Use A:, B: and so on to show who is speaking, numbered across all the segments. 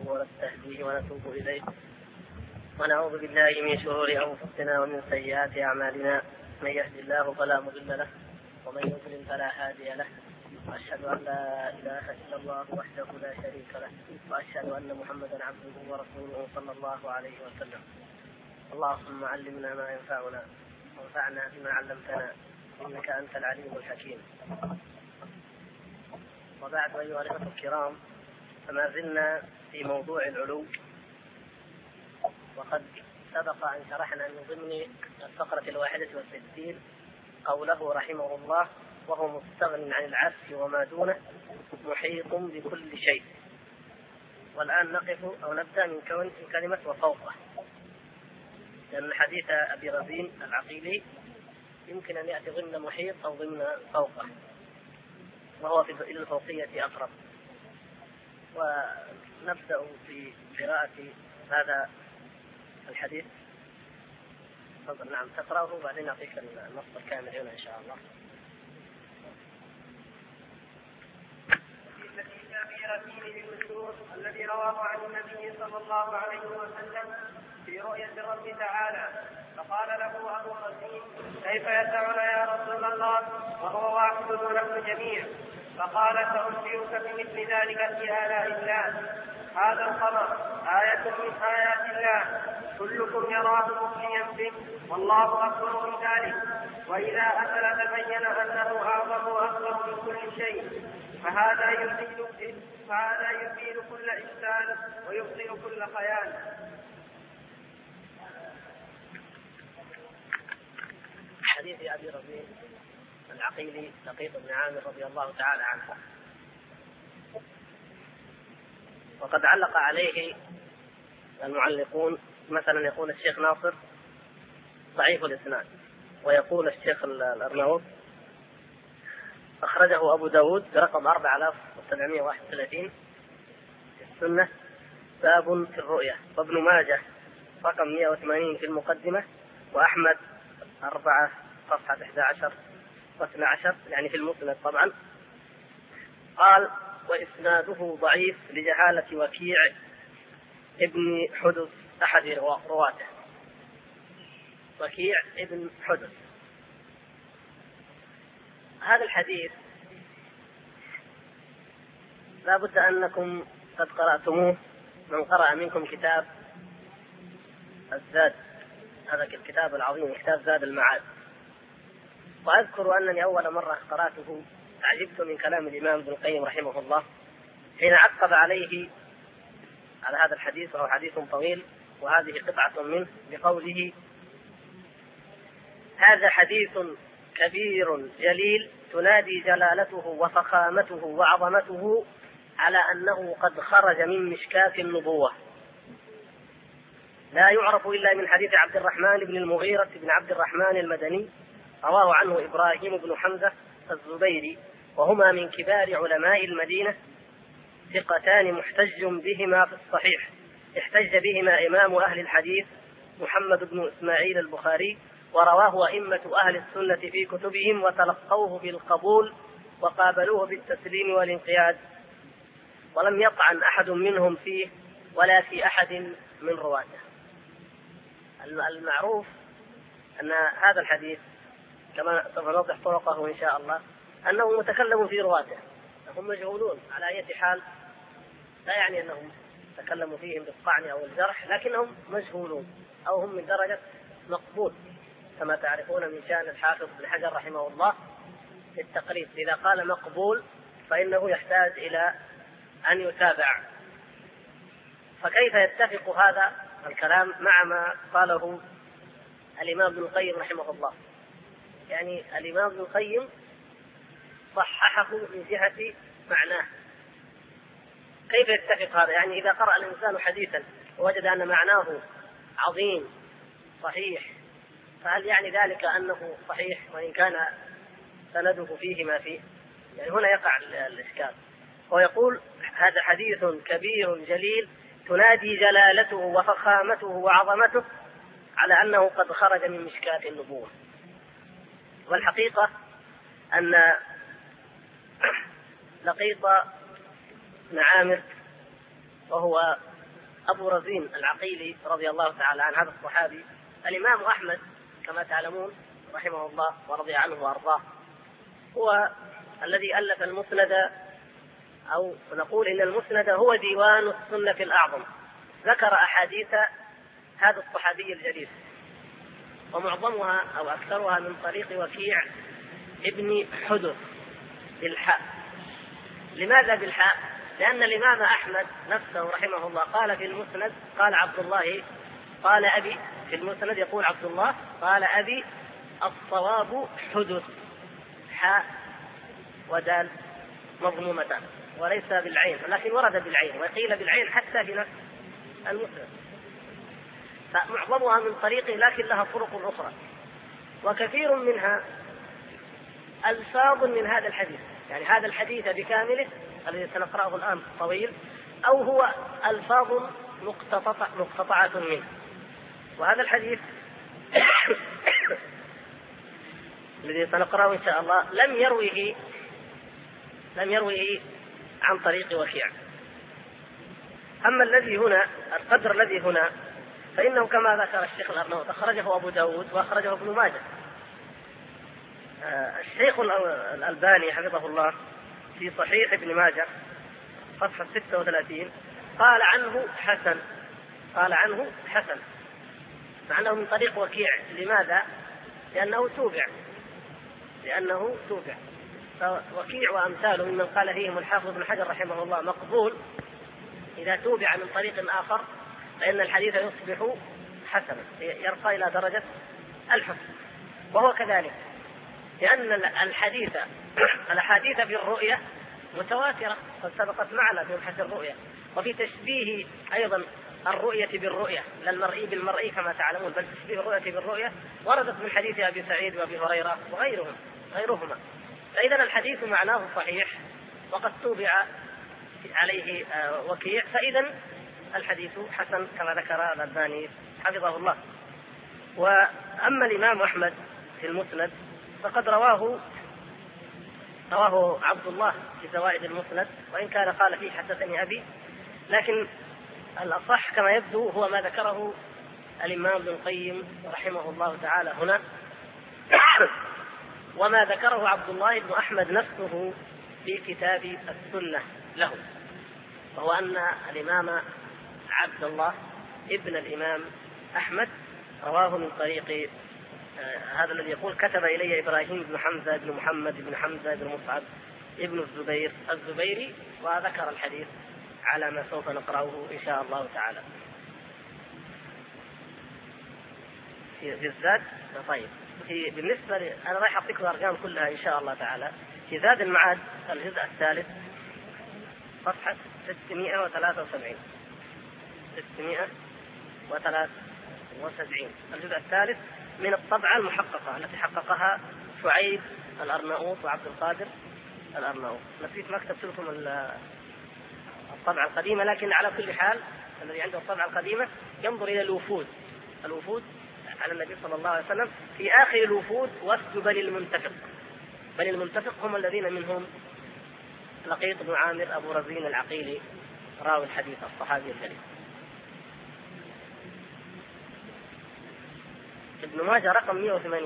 A: ونستهديه ونتوب إليه، ونعوذ بالله من شرور أنفسنا ومن سيئات أعمالنا، من يهد الله فلا مضل له ومن يضلل فلا هادي له، وأشهد أن لا إله إلا الله وحده لا شريك له، وأشهد أن محمدا عبده ورسوله صلى الله عليه وسلم. اللهم علمنا ما ينفعنا وانفعنا بما علمتنا، إنك أنت العليم الحكيم. وبعد، أيها الأخوة الكرام، فما زلنا في موضوع العلو، وقد سبق أن شرحنا من ضمن الفقرة 61 قوله رحمه الله: وهو مستغن عن العرش وما دونه محيط بكل شيء. والآن نقف أو نبدأ من كلمة وفوقه، لأن حديث أبي رزين العقيلي يمكن أن يأتي ضمن محيط أو ضمن فوقه، وهو في الفوقية أقرب. ونبدأ في قراءة هذا الحديث. تفضل. نعم، تقرأه وبعدين أعطيك النص الكامل هنا إن شاء الله.
B: الذي رواه عن النبي صلى الله عليه وسلم في رؤية الرب تعالى، فقال له أبو رزين: كيف يسعنا يا رسول الله وهو واحد ونحن جميع؟ فقال: سأخبرك بمثل ذلك في آلاء الله. هذا القمر آية من آيات الله، كلكم يراه مخفيا به، والله أكبر من ذلك. وإذا أفل تبين أنه أعظم وأكبر من كل شيء، فهذا يزيل كل إحسان ويبطل كل خيال.
A: حديث أبي رزين العقيلي لقيط بن عامر رضي الله تعالى عنه، وقد علق عليه المعلقون. مثلا يقول الشيخ ناصر ضعيف الإسناد، ويقول الشيخ الأرناؤوط أخرجه أبو داود برقم 4731 في السنة باب في الرؤية، وابن ماجه رقم 180 في المقدمة، وأحمد 4 صفحة 11 و12 يعني في المسند طبعا. قال: وإسناده ضعيف لجهالة وكيع ابن حدث أحد رواته. وكيع ابن حدث. هذا الحديث لا بد أنكم قد قرأتموه، من قرأ منكم كتاب الزاد، هذا الكتاب العظيم، كتاب زاد المعاد. وأذكر أنني أول مرة قرأته عجبت من كلام الإمام ابن القيم رحمه الله حين عقب عليه على هذا الحديث، وهو حديث طويل وهذه قطعة منه، بقوله: هذا حديث كبير جليل تنادي جلالته وفخامته وعظمته على أنه قد خرج من مشكاة النبوة، لا يعرف إلا من حديث عبد الرحمن بن المغيرة بن عبد الرحمن المدني، رواه عنه إبراهيم بن حمزة الزبيري، وهما من كبار علماء المدينة، ثقتان محتج بهما في الصحيح، احتج بهما إمام أهل الحديث محمد بن إسماعيل البخاري، ورواه أئمة أهل السنة في كتبهم وتلقوه بالقبول وقابلوه بالتسليم والانقياد، ولم يطعن أحد منهم فيه ولا في أحد من رواته. المعروف أن هذا الحديث كما سوف نوضح طرقه إن شاء الله أنه متكلم في رواته، هم مجهولون على أي حال، لا يعني أنهم تكلموا فيهم بالطعن أو الجرح، لكنهم مجهولون أو هم من درجة مقبول، كما تعرفون من شأن الحافظ بن حجر رحمه الله في التقريب، إذا قال مقبول فإنه يحتاج إلى أن يتابع. فكيف يتفق هذا الكلام مع ما قاله الإمام ابن القيم رحمه الله؟ يعني الإمام ابن القيم صححه من جهة معناه. كيف يتفق هذا؟ يعني إذا قرأ الإنسان حديثا ووجد أن معناه عظيم صحيح، فهل يعني ذلك أنه صحيح وإن كان سنده فيه ما فيه؟ يعني هنا يقع الإشكال. هو يقول: هذا حديث كبير جليل تنادي جلالته وفخامته وعظمته على أنه قد خرج من مشكاة النبوة. والحقيقة أن لقيط بن عامر وهو أبو رزين العقيلي رضي الله تعالى عن هذا الصحابي. الإمام أحمد كما تعلمون رحمه الله ورضي عنه وأرضاه هو الذي ألف المسند، أو نقول إن المسند هو ديوان السنة الأعظم، ذكر أحاديث هذا الصحابي الجليل، ومعظمها أو أكثرها من طريق وكيع ابن حدث بالحاء. لماذا بالحاء؟ لأن الإمام أحمد نفسه رحمه الله قال في المسند، قال عبد الله قال أبي، في المسند يقول عبد الله قال أبي الصواب حدث، حاء ودال مضمومتان، وليس بالعين، لكن ورد بالعين وقيل بالعين حتى في نفس المسند، فمعظمها من طريقه لكن لها طرق أخرى، وكثير منها ألفاظ من هذا الحديث، يعني هذا الحديث بكامله الذي سنقرأه الآن طويل، أو هو ألفاظ مقتطعة منه. وهذا الحديث الذي سنقرأه إن شاء الله لم يرويه عن طريق وكيع. أما الذي هنا، القدر الذي هنا، فإنه كما ذكر الشيخ الأرناؤوط أخرجه أبو داود وأخرجه ابن ماجه. الشيخ الألباني حفظه الله في صحيح ابن ماجه صفحة 36 قال عنه حسن، مع أنه من طريق وكيع. لماذا؟ لأنه توبع، فوكيع وأمثاله ممن قال فيهم الحافظ ابن حجر رحمه الله مقبول إذا توبع من طريق آخر، فإن الحديث يصبح حسنا، يرقى إلى درجة الحسن. وهو كذلك، لأن الأحاديث في الرؤية متواترة قد سبقت معنا في مبحث الرؤية، وفي تشبيه أيضا الرؤية بالرؤية، لا المرئي بالمرئي كما تعلمون، بل تشبيه الرؤية بالرؤية وردت من حديث أبي سعيد وأبي هريرة وغيرهما. فإذا الحديث معناه صحيح وقد توبع عليه وكيع، فإذا الحديث حسن كما ذكر الألباني حفظه الله. وأما الإمام أحمد في المسند فقد رواه عبد الله في زوائد المسند، وإن كان قال فيه حدثني أبي، لكن الأصح كما يبدو هو ما ذكره الإمام ابن القيم رحمه الله تعالى هنا، وما ذكره عبد الله بن أحمد نفسه في كتاب السنة له، وهو أن الإمام عبد الله ابن الإمام أحمد رواه من طريق هذا الذي يقول كتب إلي إبراهيم بن حمزة بن محمد بن حمزة بن مصعب ابن الزبيري، وذكر الحديث على ما سوف نقرأه إن شاء الله تعالى في الزاد. طيب، بالنسبة أنا رايح أعطيكم الأرقام كلها إن شاء الله تعالى. في زاد المعاد الجزء الثالث صفحة 673 الجزء الثالث من الطبعة المحققة التي حققها شعيب الأرناؤوط وعبد القادر الأرناؤوط. نسيت ما كتبت لكم الطبعة القديمة، لكن على كل حال الذي عنده الطبعة القديمة ينظر إلى الوفود على النبي صلى الله عليه وسلم. في آخر الوفود وفد بني المنتفق هم الذين منهم لقيط بن عامر أبو رزين العقيلي راوي الحديث الصحابي الجليل. ابن ماجه رقم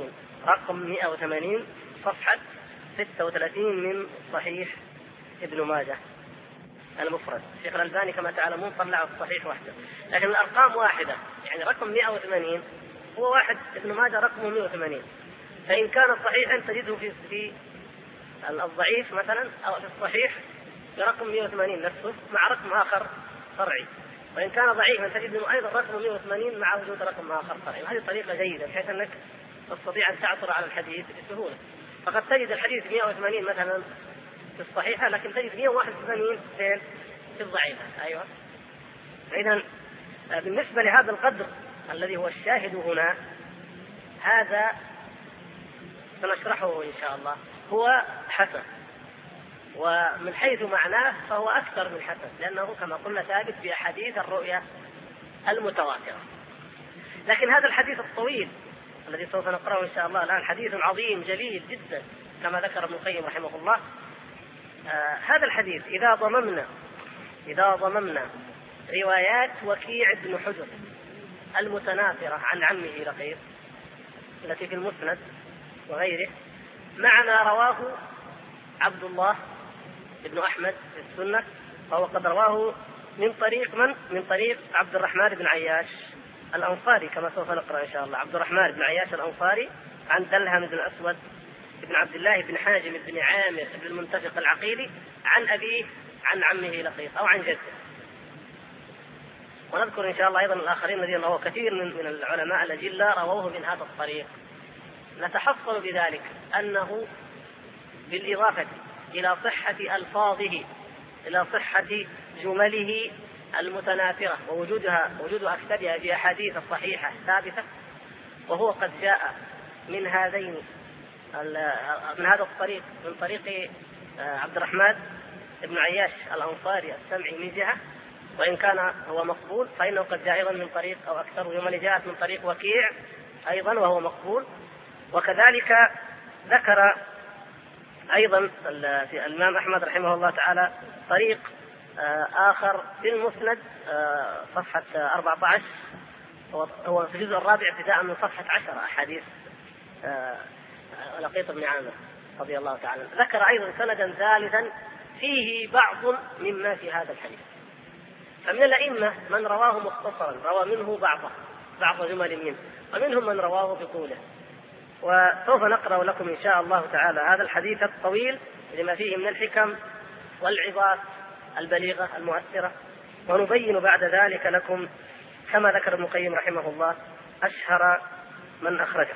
A: 180 صفحة 36 من صحيح ابن ماجه المفرد. الشيخ الألباني كما تعلمون طلع الصحيح وحده، لكن الأرقام واحدة، يعني رقم 180 هو واحد، ابن ماجه رقمه 180. فإن كان صحيحا تجده في الضعيف مثلا أو في الصحيح برقم 180 نفسه مع رقم آخر فرعي، وإن كان ضعيفا تجده أيضا رقم 180 مع وجود رقم آخر فرعي. وهذه طريقة جيدة بحيث أنك تستطيع أن تعثر على الحديث بسهولة. فقد تجد الحديث 180 مثلا في الصحيحة، لكن تجد 181 في الضعيفة. أيوة. إذن بالنسبة لهذا القدر الذي هو الشاهد هنا، هذا سنشرحه إن شاء الله، هو حسن، ومن حيث معناه فهو أكثر من حسن، لأنه كما قلنا ثابت في أحاديث الرؤيا المتواترة. لكن هذا الحديث الطويل الذي سوف نقرأه إن شاء الله الآن حديث عظيم جليل جدا كما ذكر ابن القيم رحمه الله. هذا الحديث إذا ضممنا روايات وكيع بن حجر المتناثرة عن عمه لقيط التي في المسند وغيره، مع ما رواه عبد الله بن أحمد في السنة، فهو قد رواه من طريق من؟ من طريق عبد الرحمن بن عياش الأنصاري، كما سوف نقرأ إن شاء الله. عبد الرحمن بن عياش الأنصاري عن دلهم بن الأسود بن عبد الله بن حاجم بن عامر بن المنتفق العقيلي عن أبيه عن عمه لقيط أو عن جده. ونذكر إن شاء الله أيضا الآخرين الذين رووا كثير من العلماء الأجلاء رووه من هذا الطريق. نتحصل بذلك أنه بالإضافة إلى صحة ألفاظه، إلى صحة جمله المتناثرة ووجود أكثرها في أحاديث الصحيحة ثابتة، وهو قد جاء من هذا الطريق، من طريق عبد الرحمن بن عياش الأنصاري السمعي من جهة، وإن كان هو مقبول فإنه قد جاء أيضا من طريق أو أكثر جمل جاءت من طريق وكيع أيضا وهو مقبول. وكذلك ذكر أيضا الإمام أحمد رحمه الله تعالى طريق آخر في المسند صفحة 14، هو في الجزء الرابع ابتداء من صفحة 10 أحاديث لقيط بن عامر رضي الله تعالى. ذكر أيضا سندا ثالثا فيه بعض مما في هذا الحديث. فمن الأئمة من رواه مختصرا، روى منه بعض جمل منه، ومنهم من رواه بطوله. وسوف نقرأ لكم إن شاء الله تعالى هذا الحديث الطويل لما فيه من الحكم والعظات البليغة المؤثرة، ونبين بعد ذلك لكم كما ذكر ابن القيم رحمه الله أشهر من أخرجه،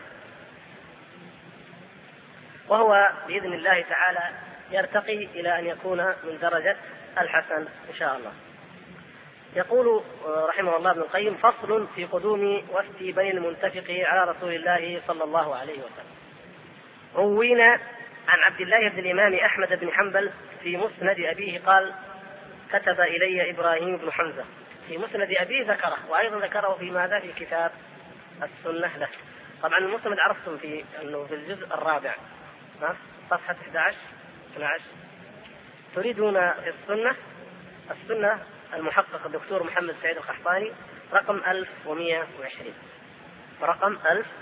A: وهو بإذن الله تعالى يرتقي إلى أن يكون من درجة الحسن إن شاء الله. يقول رحمه الله ابن القيم: فصل في قدوم وفد بني المنتفق على رسول الله صلى الله عليه وسلم. روينا عن عبد الله بن الإمام أحمد بن حنبل في مسند أبيه قال: كتب إلي إبراهيم بن حمزة. في مسند أبيه ذكره، وأيضا ذكره في ماذا؟ في كتاب السنة له. طبعا المسند عرفتم أنه في الجزء الرابع صفحة 11-12. تريدون في السنة المحقق الدكتور محمد سعيد القحطاني رقم 1120. رقم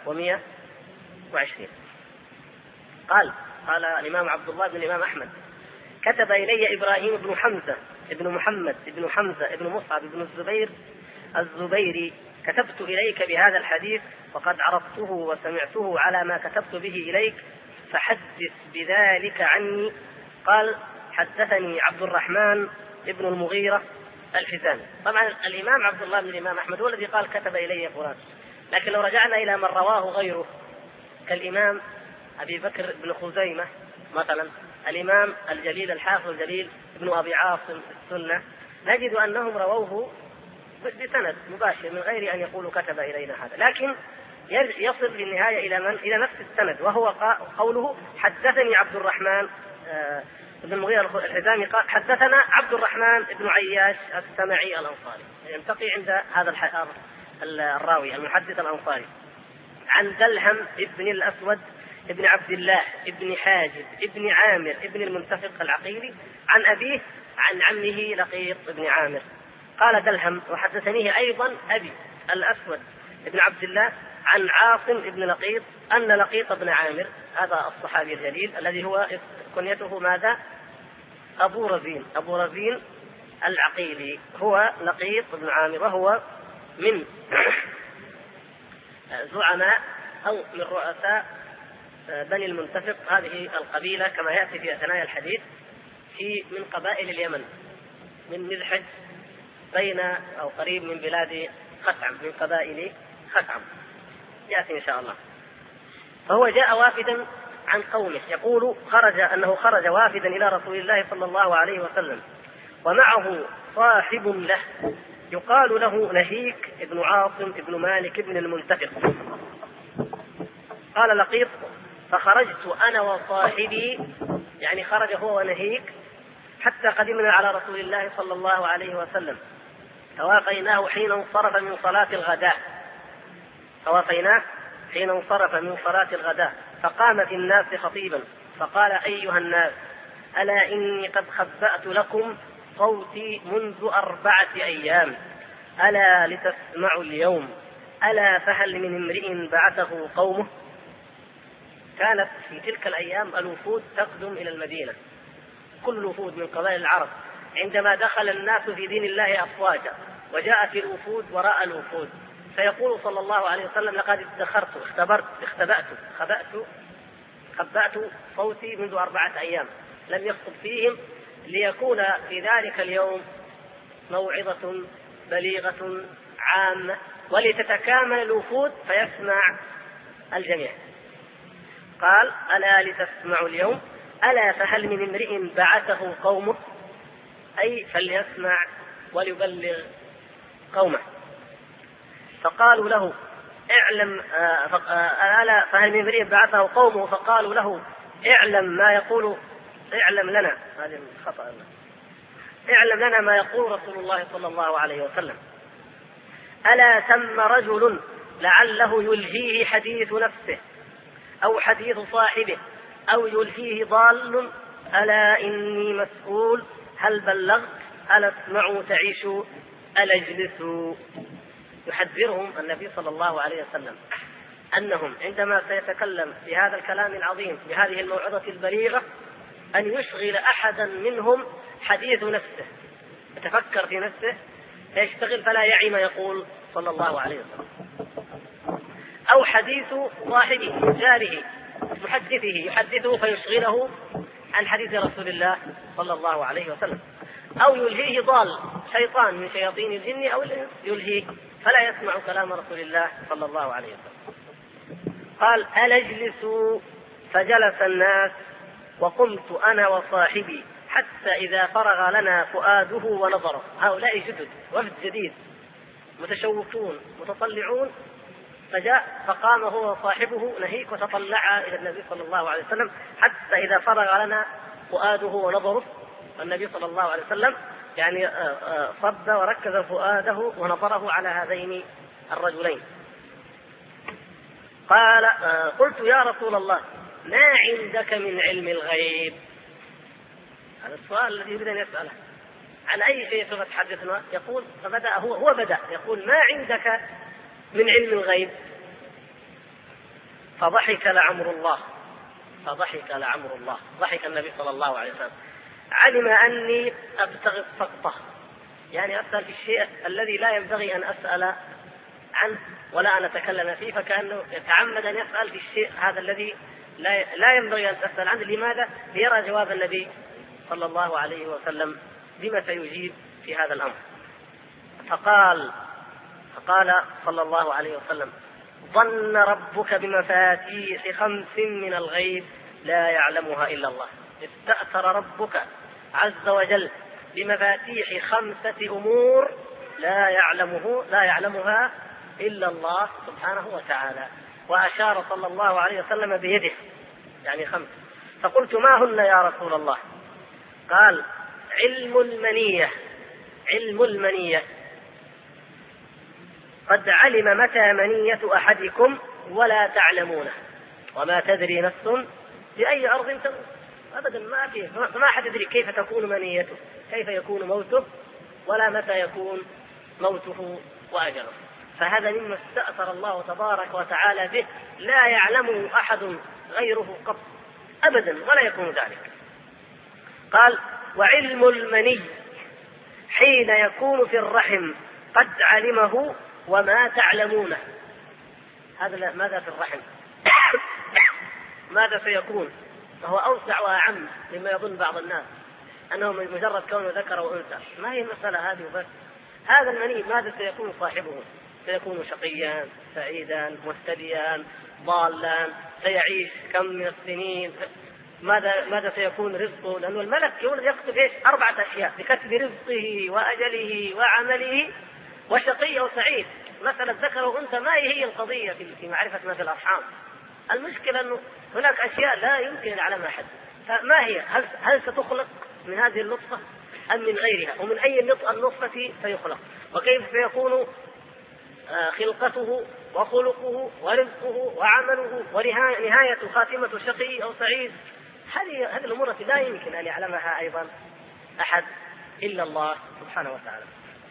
A: 1120 قال الإمام عبد الله بن الإمام أحمد: كتب إلي إبراهيم بن حمزة ابن محمد ابن حمزة ابن مصعب ابن الزبيري: كتبت إليك بهذا الحديث وقد عرضته وسمعته على ما كتبت به إليك، فحدث بذلك عني. قال: حدثني عبد الرحمن ابن المغيرة الحزامي. طبعا الإمام عبد الله بن الإمام أحمد هو الذي قال كتب إلي فلان، لكن لو رجعنا إلى من رواه غيره كالإمام أبي بكر بن خزيمة مثلا، الإمام الجليل الحافظ الجليل ابن أبي عاصم السنة، نجد أنهم رووه بسند مباشر من غير أن يقولوا كتب إلينا هذا، لكن يصل في النهاية إلى من؟ إلى نفس السند، وهو قوله: حدثني عبد الرحمن ابن المغيرة الحزامي قال: حدثنا عبد الرحمن بن عياش السمعي الأنصاري. ينتقي عند هذا الراوي المحدث الأنصاري عن دلهم ابن الأسود ابن عبد الله ابن حاجب ابن عامر ابن المنتفق العقيلي عن أبيه عن عمه لقيط ابن عامر. قال دلهم: وحدثنيه أيضا أبي الأسود ابن عبد الله عن عاصم ابن لقيط أن لقيط بن عامر، هذا الصحابي الجليل الذي هو كنيته ماذا؟ أبو رزين العقيلي، هو لقيط بن عامر، وهو من زعماء أو من رؤساء بني المنتفق، هذه القبيلة كما يأتي في ثنايا الحديث من قبائل اليمن، من مذحج بين أو قريب من بلاد خثعم، من قبائل خثعم يأتي إن شاء الله. فهو جاء وافدا عن قومه، يقول أنه خرج وافدا إلى رسول الله صلى الله عليه وسلم، ومعه صاحب له يقال له نهيك ابن عاصم ابن مالك ابن المنتفق. قال لقيط: فخرجت أنا وصاحبي، يعني خرج هو ونهيك، حتى قدمنا على رسول الله صلى الله عليه وسلم، توافيناه حين انصرف من صلاة الغداء، فقام في الناس خطيبا فقال: أيها الناس، ألا إني قد خبأت لكم صوتي منذ 4 أيام، ألا لتسمعوا اليوم، ألا فهل من امرئ بعثه قومه. كانت في تلك الأيام الوفود تقدم إلى المدينة، كل الوفود من قبائل العرب، عندما دخل الناس في دين الله أفواجا وجاءت الوفود وراء الوفود، فيقول صلى الله عليه وسلم: لقد ادخرت خبأت صوتي منذ 4 أيام، لم يخطب فيهم، ليكون في ذلك اليوم موعظة بليغة عامة ولتتكامل الوفود فيسمع الجميع. قال: ألا لتسمعوا اليوم، ألا فهل من امرئ بعثه قومه، أي فليسمع وليبلغ قومه. فقالوا له: اعلم، ألا فهل من امرئ بعثه قومه، فقالوا له: اعلم ما يقول، اعلم لنا، هذه الخطأ، اعلم لنا ما يقول رسول الله صلى الله عليه وسلم. ألا ثم رجل لعله يلهيه حديث نفسه أو حديث صاحبه أو يلهيه ضال، ألا إني مسؤول، هل بلغت، ألا اسمعوا تعيشوا، ألا اجلسوا. يحذرهم النبي صلى الله عليه وسلم أنهم عندما سيتكلم بهذا الكلام العظيم بهذه الموعظة البليغة أن يشغل أحدا منهم حديث نفسه، يتفكر في نفسه فيشتغل فلا يعي ما يقول صلى الله عليه وسلم، أو حديث صاحبه جاره محدثه يحدثه فيشغله عن حديث رسول الله صلى الله عليه وسلم، أو يلهيه ضال شيطان من شياطين الجن أو الإنس يلهيه فلا يسمع كلام رسول الله صلى الله عليه وسلم. قال: ألا اجلسوا، فجلس الناس وقمت أنا وصاحبي حتى إذا فرغ لنا فؤاده ونظره. هؤلاء جدد، وفد جديد متشوقون متطلعون، فجاء فقام هو وصاحبه نهيك وتطلعا إلى النبي صلى الله عليه وسلم حتى إذا فرغ لنا فؤاده ونظره. النبي صلى الله عليه وسلم يعني صب وركز فؤاده ونظره على هذين الرجلين. قال: قلت: يا رسول الله، ما عندك من علم الغيب؟ هذا السؤال الذي يريد أن يسأله، عن أي شيء سوف تحدثنا؟ يقول فبدأ هو بدأ يقول: ما عندك من علم الغيب؟ فضحك لعمر الله، ضحك النبي صلى الله عليه وسلم، علم أني أبتغي السقطة، يعني أسأل في الشيء الذي لا ينبغي أن أسأل عنه ولا أن أتكلم فيه، فكأنه يتعمد أن يسأل في الشيء هذا الذي لا ينبغي أن تسأل عنه. لماذا؟ ليرى جواب النبي صلى الله عليه وسلم بما سيجيب في هذا الأمر. فقال صلى الله عليه وسلم: ظن ربك بمفاتيح 5 من الغيب لا يعلمها إلا الله. استأثر ربك عز وجل بمفاتيح 5 أمور لا يعلمها إلا الله سبحانه وتعالى، وأشار صلى الله عليه وسلم بيده يعني 5. فقلت: ما هن يا رسول الله؟ قال: علم المنية، قد علم متى منية أحدكم ولا تعلمونه، وما تدري نفس بأي أرض تموت. أبدا ما فيه، فما أحد يدري كيف تكون منيته، كيف يكون موته، ولا متى يكون موته وأجله. فهذا مما استأثر الله تبارك وتعالى به، لا يعلمه أحد غيره قط أبدا ولا يكون ذلك. قال: وعلم المني حين يكون في الرحم قد علمه وما تعلمونه. هذا ماذا في الرحم؟ ماذا سيكون؟ فهو أوسع وأعم مما يظن بعض الناس أنه مجرد كونه ذكر وأنثى. ما هي المسألة هذه وبس. هذا المني ماذا سيكون صاحبه؟ سيكون شقيا سعيدا مهتديا ضالا، سيعيش كم من السنين، ماذا سيكون رزقه؟ لأنه الملك يكتب 4 أشياء بكتب رزقه وأجله وعمله وشقي أو سعيد. مسألة ذكر وأنثى ما هي القضية في معرفة ما في الأرحام. المشكلة أنه هناك أشياء لا يمكن يعلمها أحد. فما هي؟ هل ستخلق من هذه النطفة أم من غيرها؟ ومن أي النطفة سيخلق؟ وكيف سيكون خلقته وخلقه ورزقه وعمله ونهاية خاتمة شقي أو سعيد؟ هذه الأمور لا يمكن أن يعلمها أيضا أحد إلا الله سبحانه وتعالى.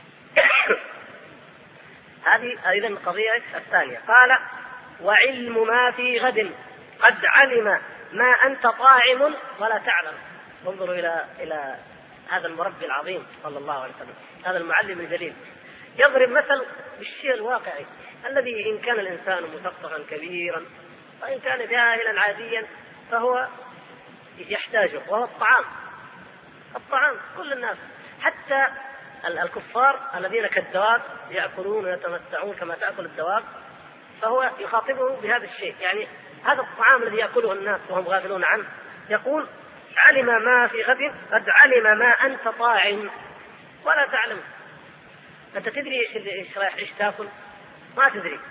A: هذه أيضا القضية الثانية. قال وعلم ما في غد قد علم ما أنت طاعم ولا تعلم. انظروا إلى هذا المربي العظيم صلى الله عليه وسلم، هذا المعلم الجليل، يضرب مثل بالشيء الواقعي الذي إن كان الإنسان مثقفا كبيرا وإن كان جاهلا عاديا فهو يحتاجه، وهو الطعام. كل الناس حتى الكفار الذين كالدواب يأكلون ويتمتعون كما تأكل الدواب، فهو يخاطبهم بهذا الشيء، يعني هذا الطعام الذي يأكله الناس وهم غافلون عنه. يقول علم ما في غد قد علم ما أنت طاعم ولا تعلم. أنت تدري إيش تأكل؟ ما تدري.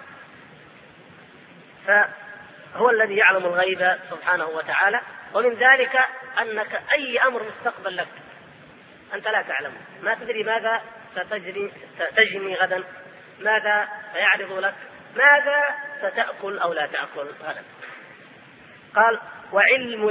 A: فهو الذي يعلم الغيب سبحانه وتعالى، ومن ذلك أنك أي أمر مستقبل لك أنت لا تعلم، ما تدري ماذا ستجني غدا، ماذا سيعرض لك، ماذا ستأكل أو لا تأكل غدا. قال وعلم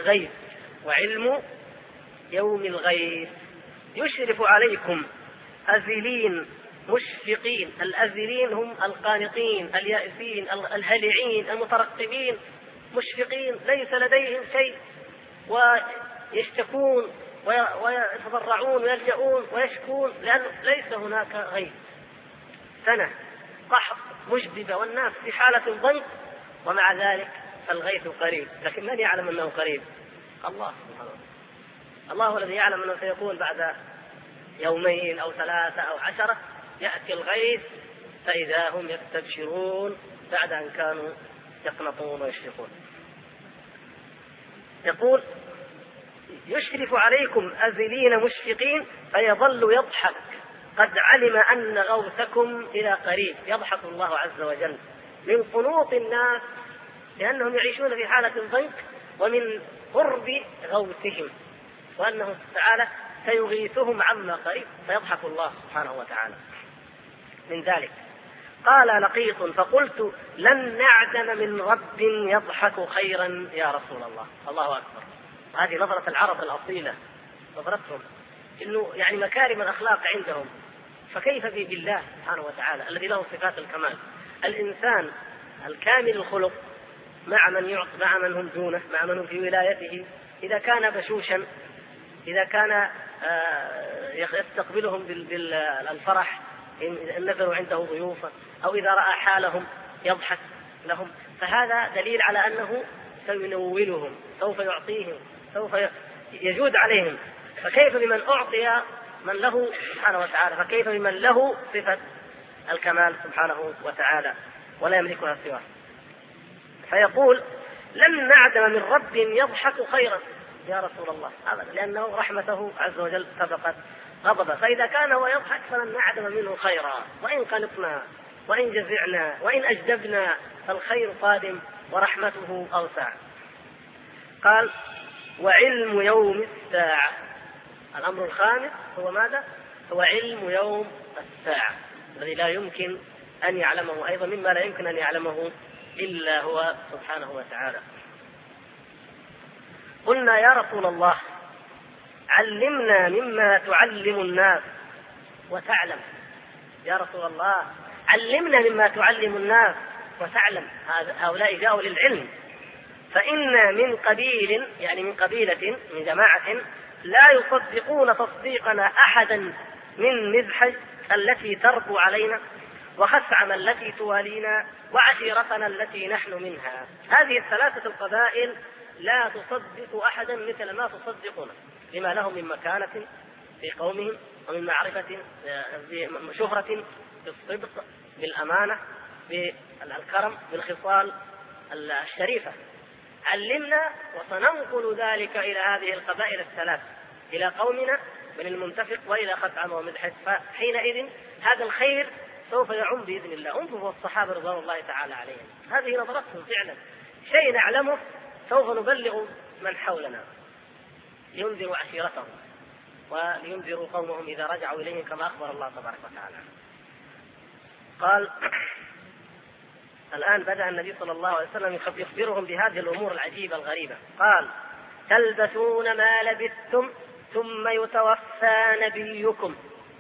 A: يوم الغيب يشرف عليكم أذلين مشفقين. الأذلين هم القانطين اليائسين الهلعين المترقبين، مشفقين ليس لديهم شيء، ويشتكون ويتضرعون ويلجؤون ويشكون، لأن ليس هناك غيب. سنة قحط مجدبة والناس في حالة ضنك، ومع ذلك الغيث قريب. لكن من يعلم أنه قريب؟ الله سبحانه. الله هو الذي يعلم أنه سيكون بعد يومين أو 3 أو 10 يأتي الغيث فإذا هم يستبشرون بعد أن كانوا يقنطون ويشفقون. يقول يشرف عليكم أذلين مشفقين فيظل يضحك قد علم أن غوثكم إلى قريب. يضحك الله عز وجل من قنوط الناس لأنهم يعيشون في حالة ضنك ومن قرب غوثهم، وأنه تعالى سيغيثهم عما قريب، فيضحك الله سبحانه وتعالى من ذلك. قال لقيط فقلت لن نعدم من رب يضحك خيرا يا رسول الله. الله أكبر. هذه نظرة العرب الأصيلة، نظرتهم إنه يعني مكارم الأخلاق عندهم، فكيف بالله سبحانه وتعالى الذي له صفات الكمال. الإنسان الكامل الخلق مع من هم دونه، مع من هم في ولايته، إذا كان بشوشا، إذا كان يستقبلهم بالفرح إن نزلوا عنده ضيوفا، أو إذا رأى حالهم يضحك لهم، فهذا دليل على أنه سينولهم، سوف يعطيهم، سوف يجود عليهم. فكيف بمن أعطي من له سبحانه وتعالى، فكيف بمن له صفة الكمال سبحانه وتعالى ولا يملكها سواه. فيقول لن نعدم من رب يضحك خيرا يا رسول الله، أبدا، لأنه رحمته عز وجل سبقت غضبه، فإذا كان هو يضحك فلن نعدم منه خيرا، وإن قلقنا وإن جزعنا وإن أجدبنا فالخير قادم ورحمته أوسع. قال وعلم يوم الساعة. الأمر الخامس هو ماذا؟ هو علم يوم الساعة الذي لا يمكن أن يعلمه، أيضا مما لا يمكن أن يعلمه إلا هو سبحانه وتعالى. قلنا يا رسول الله علمنا مما تعلم الناس وتعلم. يا رسول الله علمنا مما تعلم الناس وتعلم. هؤلاء جاءوا للعلم. فإن من قبيل، يعني من قبيلة، من جماعة لا يصدقون تصديقنا أحدا من مذحج التي تربو علينا، وخثعم التي توالينا، وعشيرتنا التي نحن منها. هذه 3 القبائل لا تصدق أحدا مثل ما تصدقنا، لما لهم من مكانة في قومهم ومن معرفة شهرة بالصدق بالأمانة بالكرم بالخصال الشريفة. علمنا وسننقل ذلك إلى هذه القبائل 3، إلى قومنا من المنتفق وإلى خثعم ومدحج. فحينئذ هذا الخير سوف يعم بإذن الله. انظروا الصحابة رضوان الله تعالى عليهم، هذه نظرتهم فعلا، شيء نعلمه سوف نبلغ من حولنا لينذروا عشيرتهم ولينذروا قومهم إذا رجعوا إليهم كما أخبر الله تبارك وتعالى. قال الآن بدأ النبي صلى الله عليه وسلم يخبرهم بهذه الأمور العجيبة الغريبة. قال تلبسون ما لبثتم ثم يتوفى نبيكم.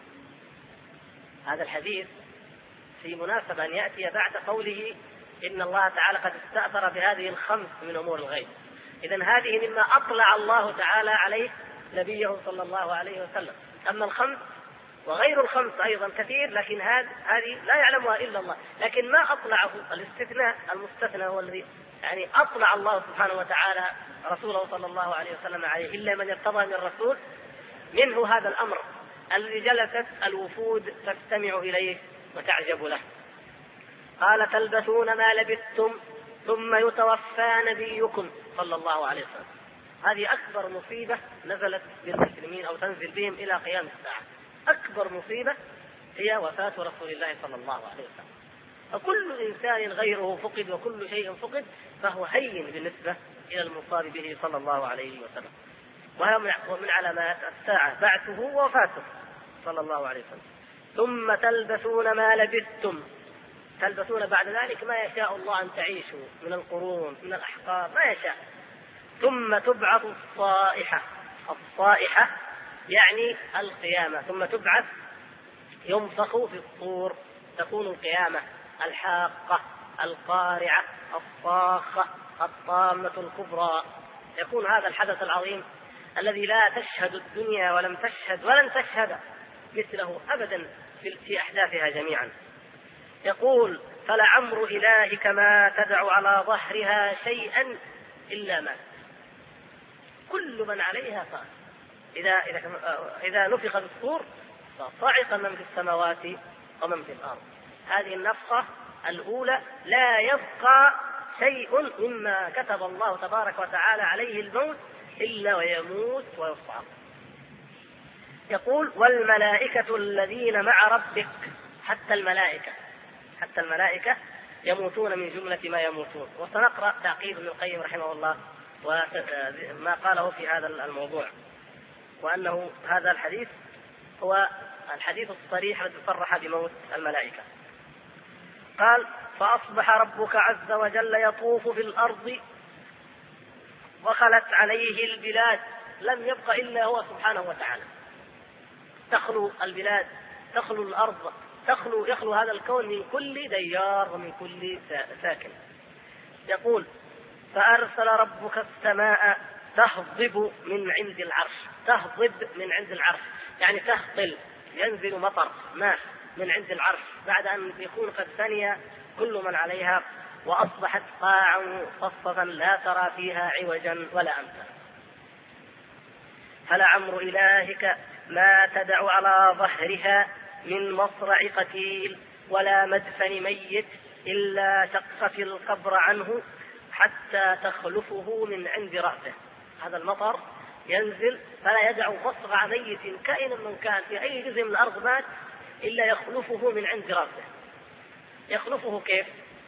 A: هذا الحديث في مناسبة أن يأتي بعد قوله إن الله تعالى قد استأثر بهذه الخمس من أمور الغيب. إذن هذه مما أطلع الله تعالى عليه نبيه صلى الله عليه وسلم. أما الخمس وغير الخمس أيضا كثير، لكن هذه لا يعلمها إلا الله. لكن ما أطلعه الاستثناء المستثنى هو الذي يعني أطلع الله سبحانه وتعالى رسوله صلى الله عليه وسلم عليه، إلا من ارتضى من الرسول منه هذا الأمر الذي جلست الوفود تستمع إليه وتعجب له. قال تلبسون ما لبثتم ثم يتوفى نبيكم صلى الله عليه وسلم. هذه أكبر مصيبة نزلت بالمسلمين أو تنزل بهم إلى قيام الساعة. أكبر مصيبة هي وفاة رسول الله صلى الله عليه وسلم. فكل إنسان غيره فقد وكل شيء فقد فهو هين بالنسبة إلى المصاب به صلى الله عليه وسلم. وهي من علامات الساعة بعثه ووفاته صلى الله عليه وسلم. ثم تلبسون ما لبثتم، تلبسون بعد ذلك ما يشاء الله أن تعيشوا من القرون من الأحقاب ما يشاء. ثم تبعث الصائحة. الصائحة يعني القيامة. ثم تبعث ينفخ في الصور تكون القيامة الحاقة القارعة الصاخة الطامة الكبرى. يكون هذا الحدث العظيم الذي لا تشهد الدنيا ولم تشهد ولن تشهد مثله أبدا في أحداثها جميعا. يقول فلعمر إلهك ما تدع على ظهرها شيئا إلا مات. كل من عليها فان. إذا نفخ بالصور صعق من في السماوات ومن في الأرض. هذه النفخة الأولى لا يبقى شيء مما كتب الله تبارك وتعالى عليه الموت إلا ويموت ويصعق. يقول والملائكة الذين مع ربك. حتى الملائكة يموتون من جملة ما يموتون. وسنقرأ تعقيب ابن القيم رحمه الله وما قاله في هذا الموضوع، وأنه هذا الحديث هو الحديث الصريح الذي صرح بموت الملائكة. قال فأصبح ربك عز وجل يطوف في الأرض وخلت عليه البلاد، لم يبق إلا هو سبحانه وتعالى. تخلو البلاد تخلو الأرض يخلو هذا الكون من كل ديار ومن كل ساكن. يقول فأرسل ربك السماء تهضب من عند العرش. تهضب من عند العرش يعني تهطل، ينزل مطر ماء من عند العرش بعد أن يكون قد ثني كل من عليها وأصبحت قاعا صفصفا لا ترى فيها عوجا ولا أمتا. فلعمر إلهك ما تدع على ظهرها من مصرع قتيل ولا مدفن ميت إلا شقت القبر عنه حتى تخلفه من عند رأسه. هذا المطر ينزل فلا يدع مصرع ميت كائنا من كان في أي جزء من الأرض مات إلا يخلفه من عند رأسه. يخلفه كيف؟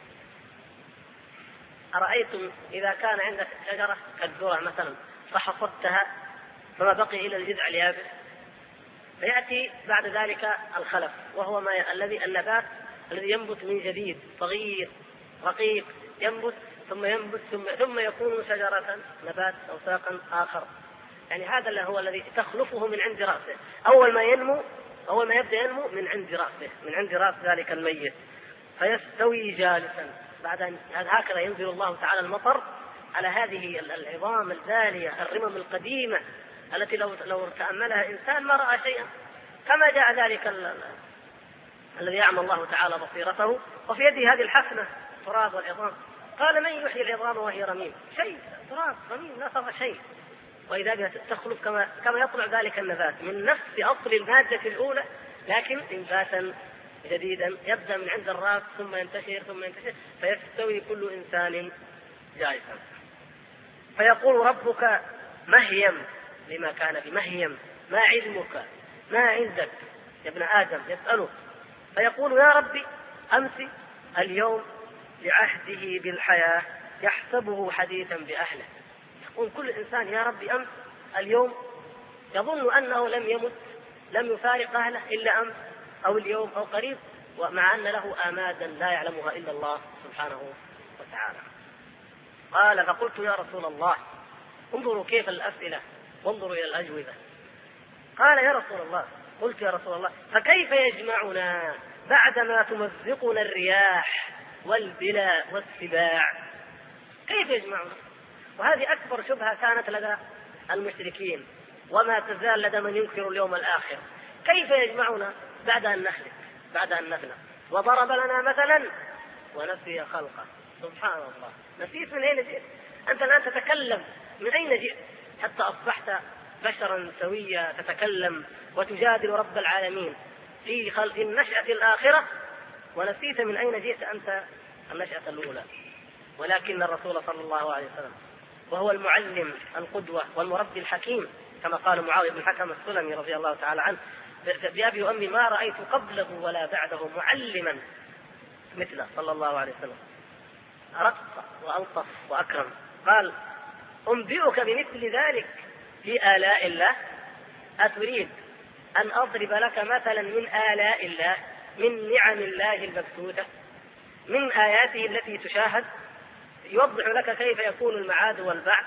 A: أرأيتم إذا كان عندك شجرة كالذرة مثلا فحصدتها فما بقي إلى الجذع اليابس، فيأتي بعد ذلك الخلف وهو النبات الذي ينبت من جديد صغير رقيق، ينبت ثم يكون شجرة نبات أو ساقا آخر. يعني هذا اللي هو الذي تخلفه من عند رأسه. أول ما يبدأ ينمو من عند رأسه، من عند رأس ذلك الميت، فيستوي جالسا. بعد أن هكذا ينزل الله تعالى المطر على هذه العظام البالية الرمم القديمة التي لو تأملها إنسان ما رأى شيئا، كما جاء ذلك الذي يعمى الله تعالى بصيرته وفي يده هذه الحفنة تراب والعظام. قال من يحيي العظام وهي رميم؟ شيء تراب رميم لا ترى شيء. وإذا بها تخلف كما يطلع ذلك النبات من نفس أصل المادة الأولى، لكن انباتا جديدا يبدأ من عند الرأس ثم ينتشر فيستوي كل إنسان جالسا. فيقول ربك مهيم لما كان بمهيم، ما علمك ما عندك يا ابن آدم؟ يسأله فيقول يا ربي أمس اليوم لعهده بالحياة يحسبه حديثا بأهله. يقول كل إنسان يا ربي أمس اليوم يظن أنه لم يمت لم يفارق أهله إلا أمس أو اليوم أو قريب، ومع أن له آمادا لا يعلمها إلا الله سبحانه وتعالى. قال فقلت يا رسول الله انظروا كيف الأسئلة وانظروا إلى الأجوبة. قال يا رسول الله، قلت يا رسول الله فكيف يجمعنا بعدما تمزقنا الرياح والبلا والسباع؟ كيف يجمعنا؟ وهذه أكبر شبهة كانت لدى المشركين، وما تزال لدى من ينكر اليوم الآخر. كيف يجمعنا بعد أن نهلك، بعد أن نفنى؟ وضرب لنا مثلا ونسي خلقه. سبحان الله، نسيت من أين جئت؟ أنت الآن تتكلم من أين جئت حتى أصبحت بشرا سويا تتكلم وتجادل رب العالمين في خلق النشأة الآخرة، ونسيت من أين جئت أنت النشأة الأولى. ولكن الرسول صلى الله عليه وسلم وهو المعلم القدوة والمربي الحكيم، كما قال معاوية بن الحكم السلمي رضي الله تعالى عنه: بأبي وأمي ما رأيت قبله ولا بعده معلما مثله صلى الله عليه وسلم، رق وألطف وأكرم. قال: أنبئك بمثل ذلك في آلاء الله؟ أتريد أن أضرب لك مثلا من آلاء الله، من نعم الله المبثوثة، من آياته التي تشاهد، يوضح لك كيف يكون المعاد والبعث.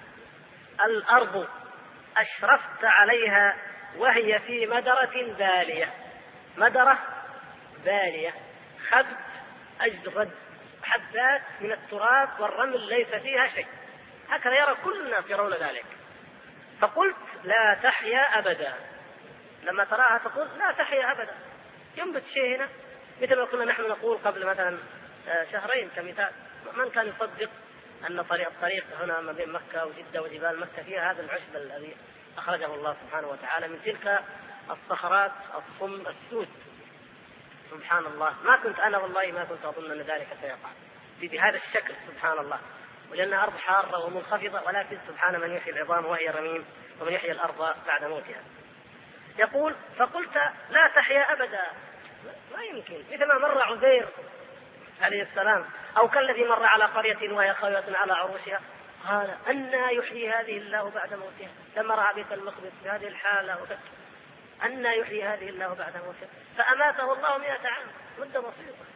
A: الأرض أشرفت عليها وهي في مدرة بالية، مدرة بالية، خبت أجرد حبات من التراب والرمل ليس فيها شيء، هكذا يرى كل الناس يرون ذلك. فقلت: لا تحيا أبدا. لما تراها تقول: لا تحيا أبدا، ينبت شيء هنا، مثل ما كنا نحن نقول قبل مثلا شهرين كمثال. من كان يصدق أن الطريق هنا ما بين مكة وجدة وجبال مكة فيها هذا العشب الذي أخرجه الله سبحانه وتعالى من تلك الصخرات الصم السود؟ سبحان الله، ما كنت أنا والله ما كنت أظن أن ذلك سيقع بهذا الشكل، سبحان الله. ولأنها أرض حارة ومنخفضة، ولكن سبحان من يحيي العظام وهي رميم، ومن يحيي الأرض بعد موتها. يقول: فقلت: لا تحيا أبدا. ما يمكن، مثل ما مر عزير عليه السلام، أو كالذي مر على قرية وهي خاوية على عروشها، قال: أنى يحيي هذه الله بعد موتها؟ لما رأى بيت المقدس بهذه الحالة أنى يحيي هذه الله بعد موتها؟ فأماته الله 100 عام، مدة بسيطة،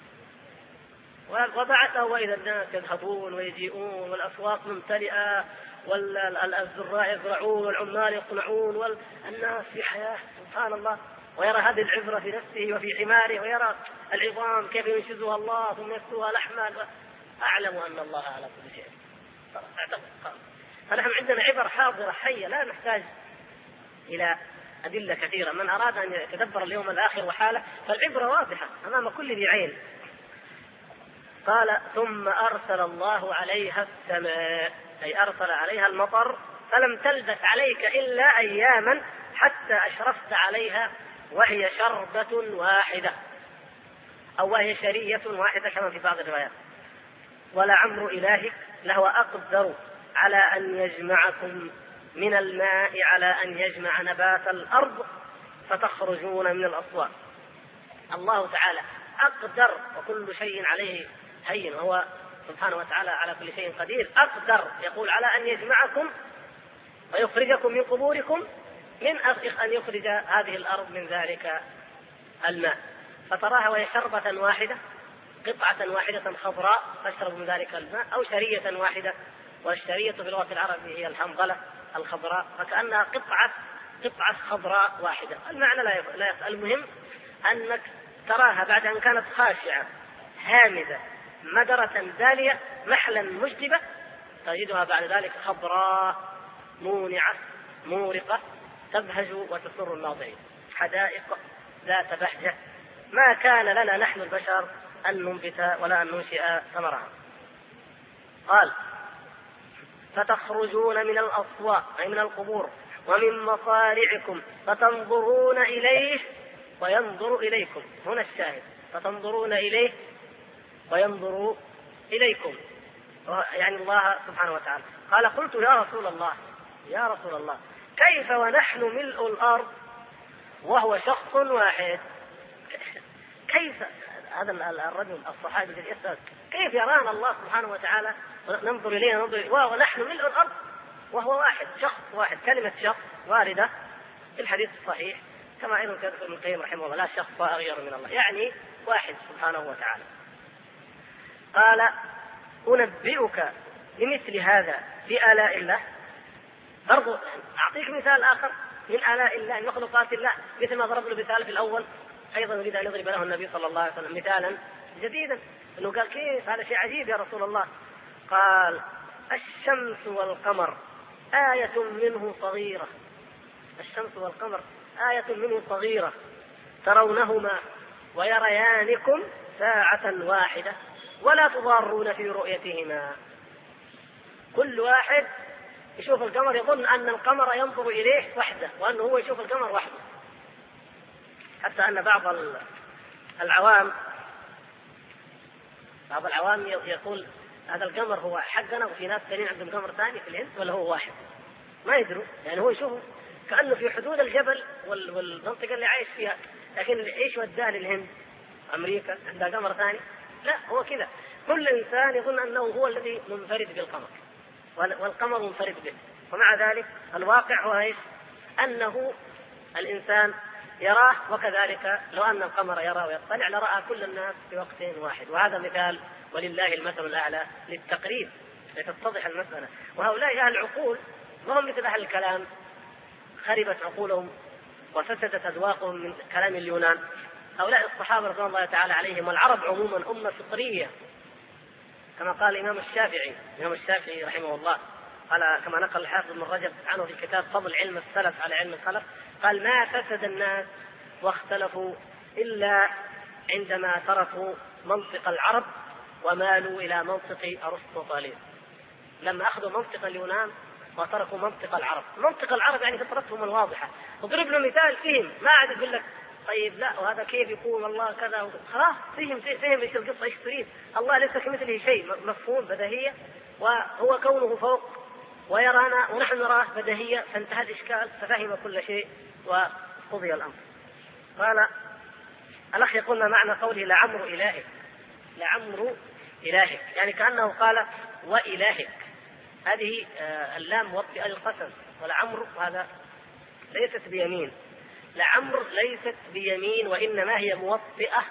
A: وبعثه وإذا الناس يذهبون ويجيئون والأسواق ممتلئة والزراع يزرعون والعمال يصنعون والناس في حياة، سبحان الله. ويرى هذه العبرة في نفسه وفي حماره، ويرى العظام كيف ينشزها الله ثم يكسوها لحما. أعلم أن الله على كل شيء. فنحن عندنا عبر حاضرة حية، لا نحتاج إلى أدلة كثيرة. من أراد أن يتدبر اليوم الآخر وحاله فالعبرة واضحة أمام كل ذي عين. قال: ثم أرسل الله عليها السماء، أي أرسل عليها المطر، فلم تلبث عليك إلا أياما حتى أشرفت عليها وهي شربة واحدة، أو وهي شرية واحدة كما في بعض الروايات. ولعمر إلهك لهو أقدر على أن يجمعكم من الماء على أن يجمع نبات الأرض فتخرجون من الأصوات. الله تعالى أقدر، وكل شيء عليه هين، وهو سبحانه وتعالى على كل شيء قدير. أقدر يقول على أن يجمعكم ويخرجكم من قبوركم من أن يخرج هذه الأرض من ذلك الماء، فتراها وهي شربة واحدة، قطعة واحدة خضراء تشرب من ذلك الماء، أو شرية واحدة، والشرية في اللغة العربية هي الحنظلة الخضراء، فكأنها قطعة خضراء واحدة. المعنى لا يسأل، المهم أنك تراها بعد أن كانت خاشعة هامدة مدرة بالية محلا مجدبة، تجدها بعد ذلك خضراء مونعة مورقة تبهج وتسر الناظرين، حدائق ذات بهجة. ما كان لنا نحن البشر أن ننبت ولا أن ننشئ ثمرها. قال: فتخرجون من الأصواء، أي من القبور، ومن مصارعكم فتنظرون إليه وينظر إليكم. هنا الشاهد: فتنظرون إليه وينظر إليكم، يعني الله سبحانه وتعالى. قال: قلت: يا رسول الله كيف ونحن ملء الأرض وهو شخص واحد؟ كيف هذا الرجل الصحابي يسأل كيف يرانا الله سبحانه وتعالى ننظر إليه ونحن ملء الأرض وهو واحد، شخص واحد. كلمة شخص واردة في الحديث الصحيح كما أيضا كتب ابن القيم رحمه الله: لا شخص أغير من الله، يعني واحد سبحانه وتعالى. قال: أنبئك بمثل هذا في آلاء الله. برضو أعطيك مثال آخر من آلاء الله، من مخلوقات الله، مثل ما ضرب له مثال في الأول أيضا يريد أن يضرب له النبي صلى الله عليه وسلم مثالا جديدا، أنه قال كيف هذا شيء عجيب يا رسول الله. قال الشمس والقمر آية منه صغيرة، الشمس والقمر آية منه صغيرة ترونهما ويريانكم ساعة واحدة ولا تضارون في رؤيتهما. كل واحد يشوف القمر يظن أن القمر ينظر إليه وحده وأنه هو يشوف القمر وحده، حتى أن بعض العوام يقول هذا القمر هو حقنا وفي ناس ثانيين عندهم قمر ثاني في الهند ولا هو واحد، ما يدروا، يعني هو يشوفه كأنه في حدود الجبل والمنطقة اللي عايش فيها، لكن إيش وداه للهند؟ أمريكا عندها قمر ثاني؟ لا، هو كذا، كل إنسان يظن أنه هو الذي منفرد بالقمر والقمر منفرد به، ومع ذلك الواقع هو إيش؟ أنه الإنسان يراه، وكذلك لو أن القمر يراه ويطلع لرأى كل الناس في وقت واحد. وهذا مثال ولله المثل الأعلى للتقريب لتتضح المسألة. وهؤلاء أهل العقول وهم مثل أهل الكلام، خربت عقولهم وفسدت أذواقهم من كلام اليونان. هؤلاء الصحابة رضي الله تعالى عليهم والعرب عموما أمة فطرية، كما قال الإمام الشافعي رحمه الله، قال كما نقل الحافظ بن رجب عنه في كتاب فضل علم السلف على علم الخلف، قال ما فسد الناس واختلفوا إلا عندما تركوا منطق العرب ومالوا إلى منطق أرسطو طالب. لما أخذوا منطق اليونان وتركوا منطق العرب. منطق العرب يعني فطرتهم الواضحة، وضرب له مثال فهم، ما عاد يقول لك طيب لا وهذا كيف يكون الله كذا، خلاص فهم ايش القصة، ايش تريد. الله ليس كمثله شيء، مفهوم بديهية، وهو كونه فوق ويرانا ونحن نراه بديهية، فانتهى الإشكال ففهم كل شيء وقضي الأمر. قال الأخ يقول ما معنى قوله لعمر إلهك؟ لعمر إلهك يعني كأنه قال وإلهك، هذه اللام موطئة للقسم، والعمر هذا ليست بيمين، لعمر ليست بيمين وإنما هي موطئة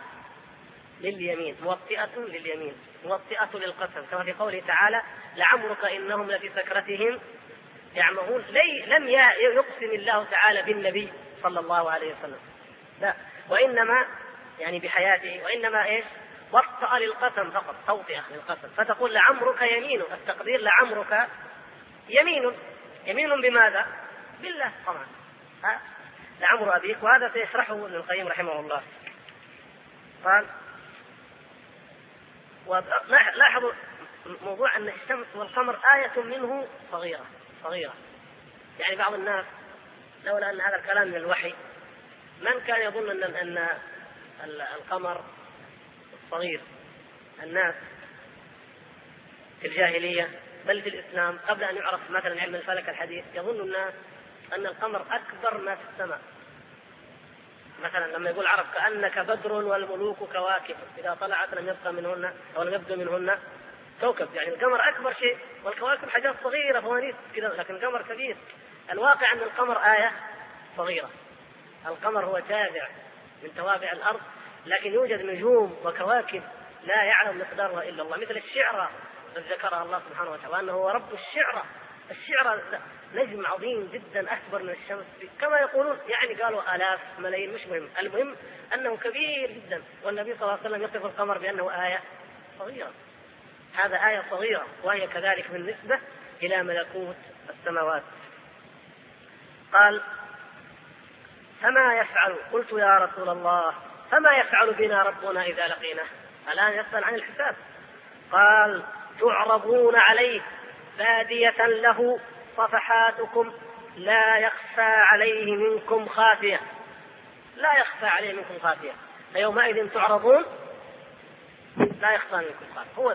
A: لليمين، موطئة لليمين، موطئة للقسم، كما في قوله تعالى لعمرك إنهم لفي سكرتهم يعمهون. لم يقسم الله تعالى بالنبي صلى الله عليه وسلم، لا، وإنما يعني بحياته، وإنما إيش وطأ للقسم فقط، توطئة للقسم، فتقول لعمرك يمين، التقدير لعمرك يمين، يمين بماذا؟ بالله طبعا، لعمر أبيك. وهذا سيشرحه ابن القيم رحمه الله. قال ولاحظوا موضوع أن الشمس والقمر آية منه صغيرة، يعني بعض الناس لولا أن هذا الكلام من الوحي من كان يظن أن القمر صغير. الناس في الجاهلية بل في الإسلام قبل أن يعرف مثلا علم الفلك الحديث يظن الناس أن القمر أكبر ما في السماء. مثلا لما يقول العرب كأنك بدر والملوك كواكب إذا طلعت لم يبقى منهن أو لم يبدو منهن كوكب، يعني القمر أكبر شيء والكواكب حاجات صغيرة فوانيس كذا، لكن القمر كبير. الواقع أن القمر آية صغيرة، القمر هو تابع من توابع الأرض، لكن يوجد نجوم وكواكب لا يعلم مقدارها إلا الله، مثل الشعرى الذي ذكرها الله سبحانه وتعالى وأنه هو رب الشعرى. الشعرى نجم عظيم جدا أكبر من الشمس كما يقولون، يعني قالوا آلاف ملايين، مش مهم، المهم أنه كبير جدا. والنبي صلى الله عليه وسلم يصف القمر بأنه آية صغيرة، هذا آية صغيرة وهي كذلك بالنسبة إلى ملكوت السماوات. قال فما يفعل؟ قلت يا رسول الله فما يفعل بنا ربنا إذا لقيناه؟ الآن يسأل عن الحساب. قال تعرضون عليه بادية له صفحاتكم لا يخفى عليه منكم خافية، لا يخفى عليه منكم خافية، فيومئذ تعرضون لا يخفى منكم خافية.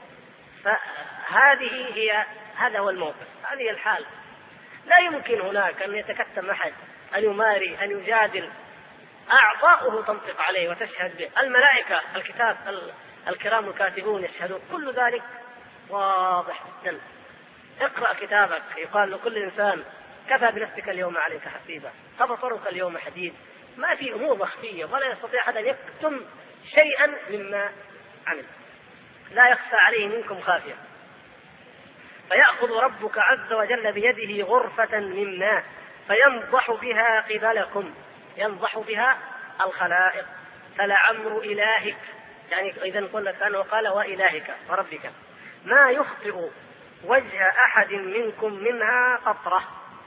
A: هذا هو الموقف، هذه الحال. لا يمكن هناك أن يتكتم أحد أن يماري أن يجادل، أعضاؤه تنطق عليه وتشهد به، الملائكة الكتاب الكرام الكاتبون يشهدون، كل ذلك واضح جدا. اقرأ كتابك، يقال لكل إنسان كفى بنفسك اليوم عليك حسيبا، فبصرك اليوم حديد، ما في أمور مخفية ولا يستطيع أحد أن يكتم شيئا مما عمل، لا يخفى عليه منكم خافية. فيأخذ ربك عز وجل بيده غرفة من ماء فينضح بها قبلكم، ينضح بها الخلائق. فلعمر إلهك، يعني إذا قلنا كان وقال وإلهك وربك ما يخطئ وجه أحد منكم منها قطرة،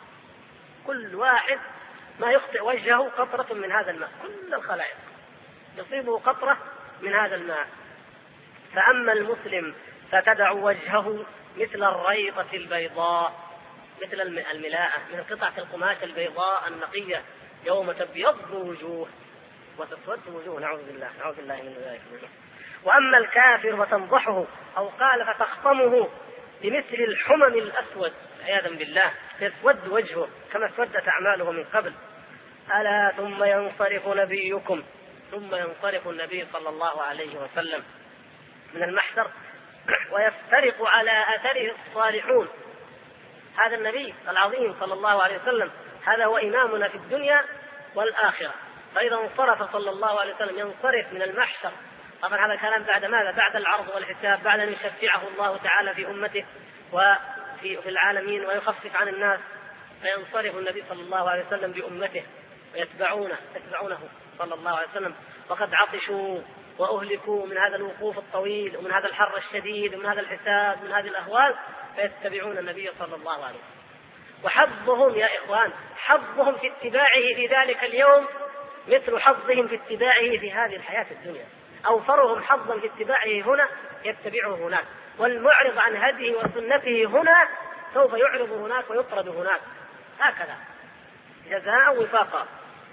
A: كل واحد ما يخطئ وجهه قطرة من هذا الماء، كل الخلائق يصيبه قطرة من هذا الماء. فأما المسلم فتدع وجهه مثل الريضة البيضاء، مثل الملاءة من قطعة القماش البيضاء النقية، يوم تبيض وجوه وتسود وجوه، نعوذ بالله من ذلك. وأما الكافر فتنضحه، أو قال فتخطمه بمثل الحمم الأسود عياذا بالله، يسود وجهه كما اسودت أعماله من قبل. ألا ثم ينصرف نبيكم، ثم ينصرف النبي صلى الله عليه وسلم من المحشر ويفترق على أثره الصالحون. هذا النبي العظيم صلى الله عليه وسلم هذا هو إمامنا في الدنيا والآخرة. فإذا انصرف صلى الله عليه وسلم ينصرف من المحشر، طبعا هذا الكلام بعد ماذا؟ بعد العرض والحساب، بعد أن يشفعه الله تعالى في أمته وفي العالمين ويخفف عن الناس، فينصرف النبي صلى الله عليه وسلم بأمته ويتبعونه صلى الله عليه وسلم، وقد عطشوا وأهلكوا من هذا الوقوف الطويل ومن هذا الحر الشديد ومن هذا الحساب ومن هذه الأهوال، فيتبعون النبي صلى الله عليه وسلم. وحظهم يا إخوان، حظهم في اتباعه في ذلك اليوم مثل حظهم في اتباعه في هذه الحياة الدنيا. أوفرهم حظا في اتباعه هنا يتبعه هناك، والمعرض عن هديه وسنته هنا سوف يعرض هناك ويطرد هناك، هكذا جزاء وفاقا.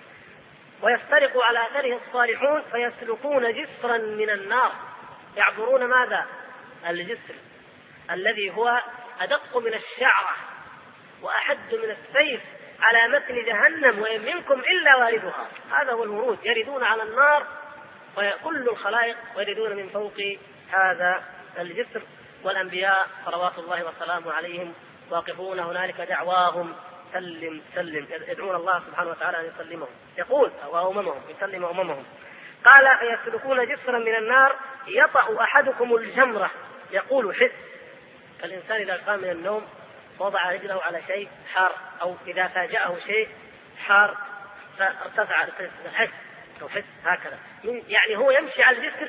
A: ويفترق على أثره الصالحون فيسلكون جسرا من النار، يعبرون ماذا؟ الجسر الذي هو أدق من الشعرة وأحد من السيف على متن جهنم، وإن منكم إلا واردها. هذا هو الورود، يردون على النار وكل الخلائق ويردون من فوق هذا الجسر. والأنبياء صلوات الله وسلامه عليهم واقفون هنالك دعواهم سلم سلم، يدعون الله سبحانه وتعالى أن يسلمهم، يقول وأممهم يسلم أممهم. قال فيسلكون جسرا من النار يطأ أحدكم الجمرة، يقول حس. فالإنسان إذا قام من النوم وضع رجله على شيء حار، أو إذا فاجأه شيء حار فارتفع حس أو حس هكذا، يعني هو يمشي على الجسر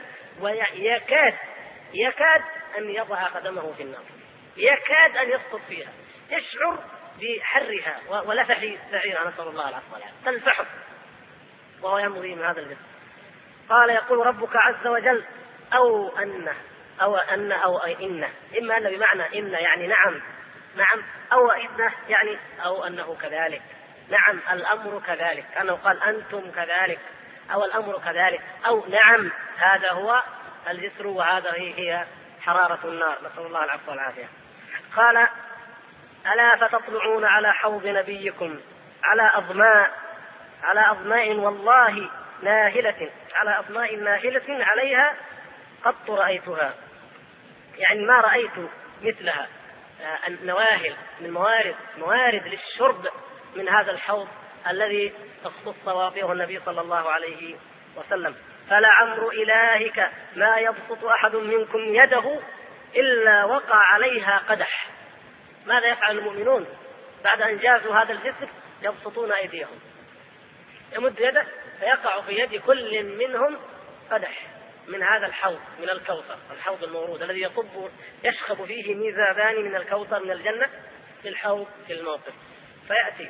A: ويكاد أن يضع قدمه في النار، يكاد أن يسقط فيها، يشعر بحرها ولفح السعير، نسأل الله العفو والعافية، تلفحه وهو يمضي من هذا الجسر. قال يقول ربك عز وجل أو أنه أو إنه، إما أن بمعنى إن يعني نعم أو إنه يعني أو أنه كذلك، نعم الأمر كذلك، كأنه قال أنتم كذلك أو الأمر كذلك، أو نعم هذا هو الجسر وهذه هي حرارة النار، نسأل الله العفو والعافية. قال ألا فتطلعون على حوض نبيكم على أظماء والله ناهلة، على أظماء ناهلة عليها قط رأيتها، يعني ما رأيت مثلها، النواهل من موارد للشرب من هذا الحوض الذي اختص وفيه النبي صلى الله عليه وسلم. فلعمر إلهك ما يبسط أحد منكم يده إلا وقع عليها قدح. ماذا يفعل المؤمنون بعد أن جازوا هذا الجسر؟ يبسطون أيديهم، يمد يده فيقع في يد كل منهم قدح من هذا الحوض من الكوثر، الحوض المورود الذي يشخب فيه ميزابان من الكوثر من الجنة في الحوض في الموقف. فيأتي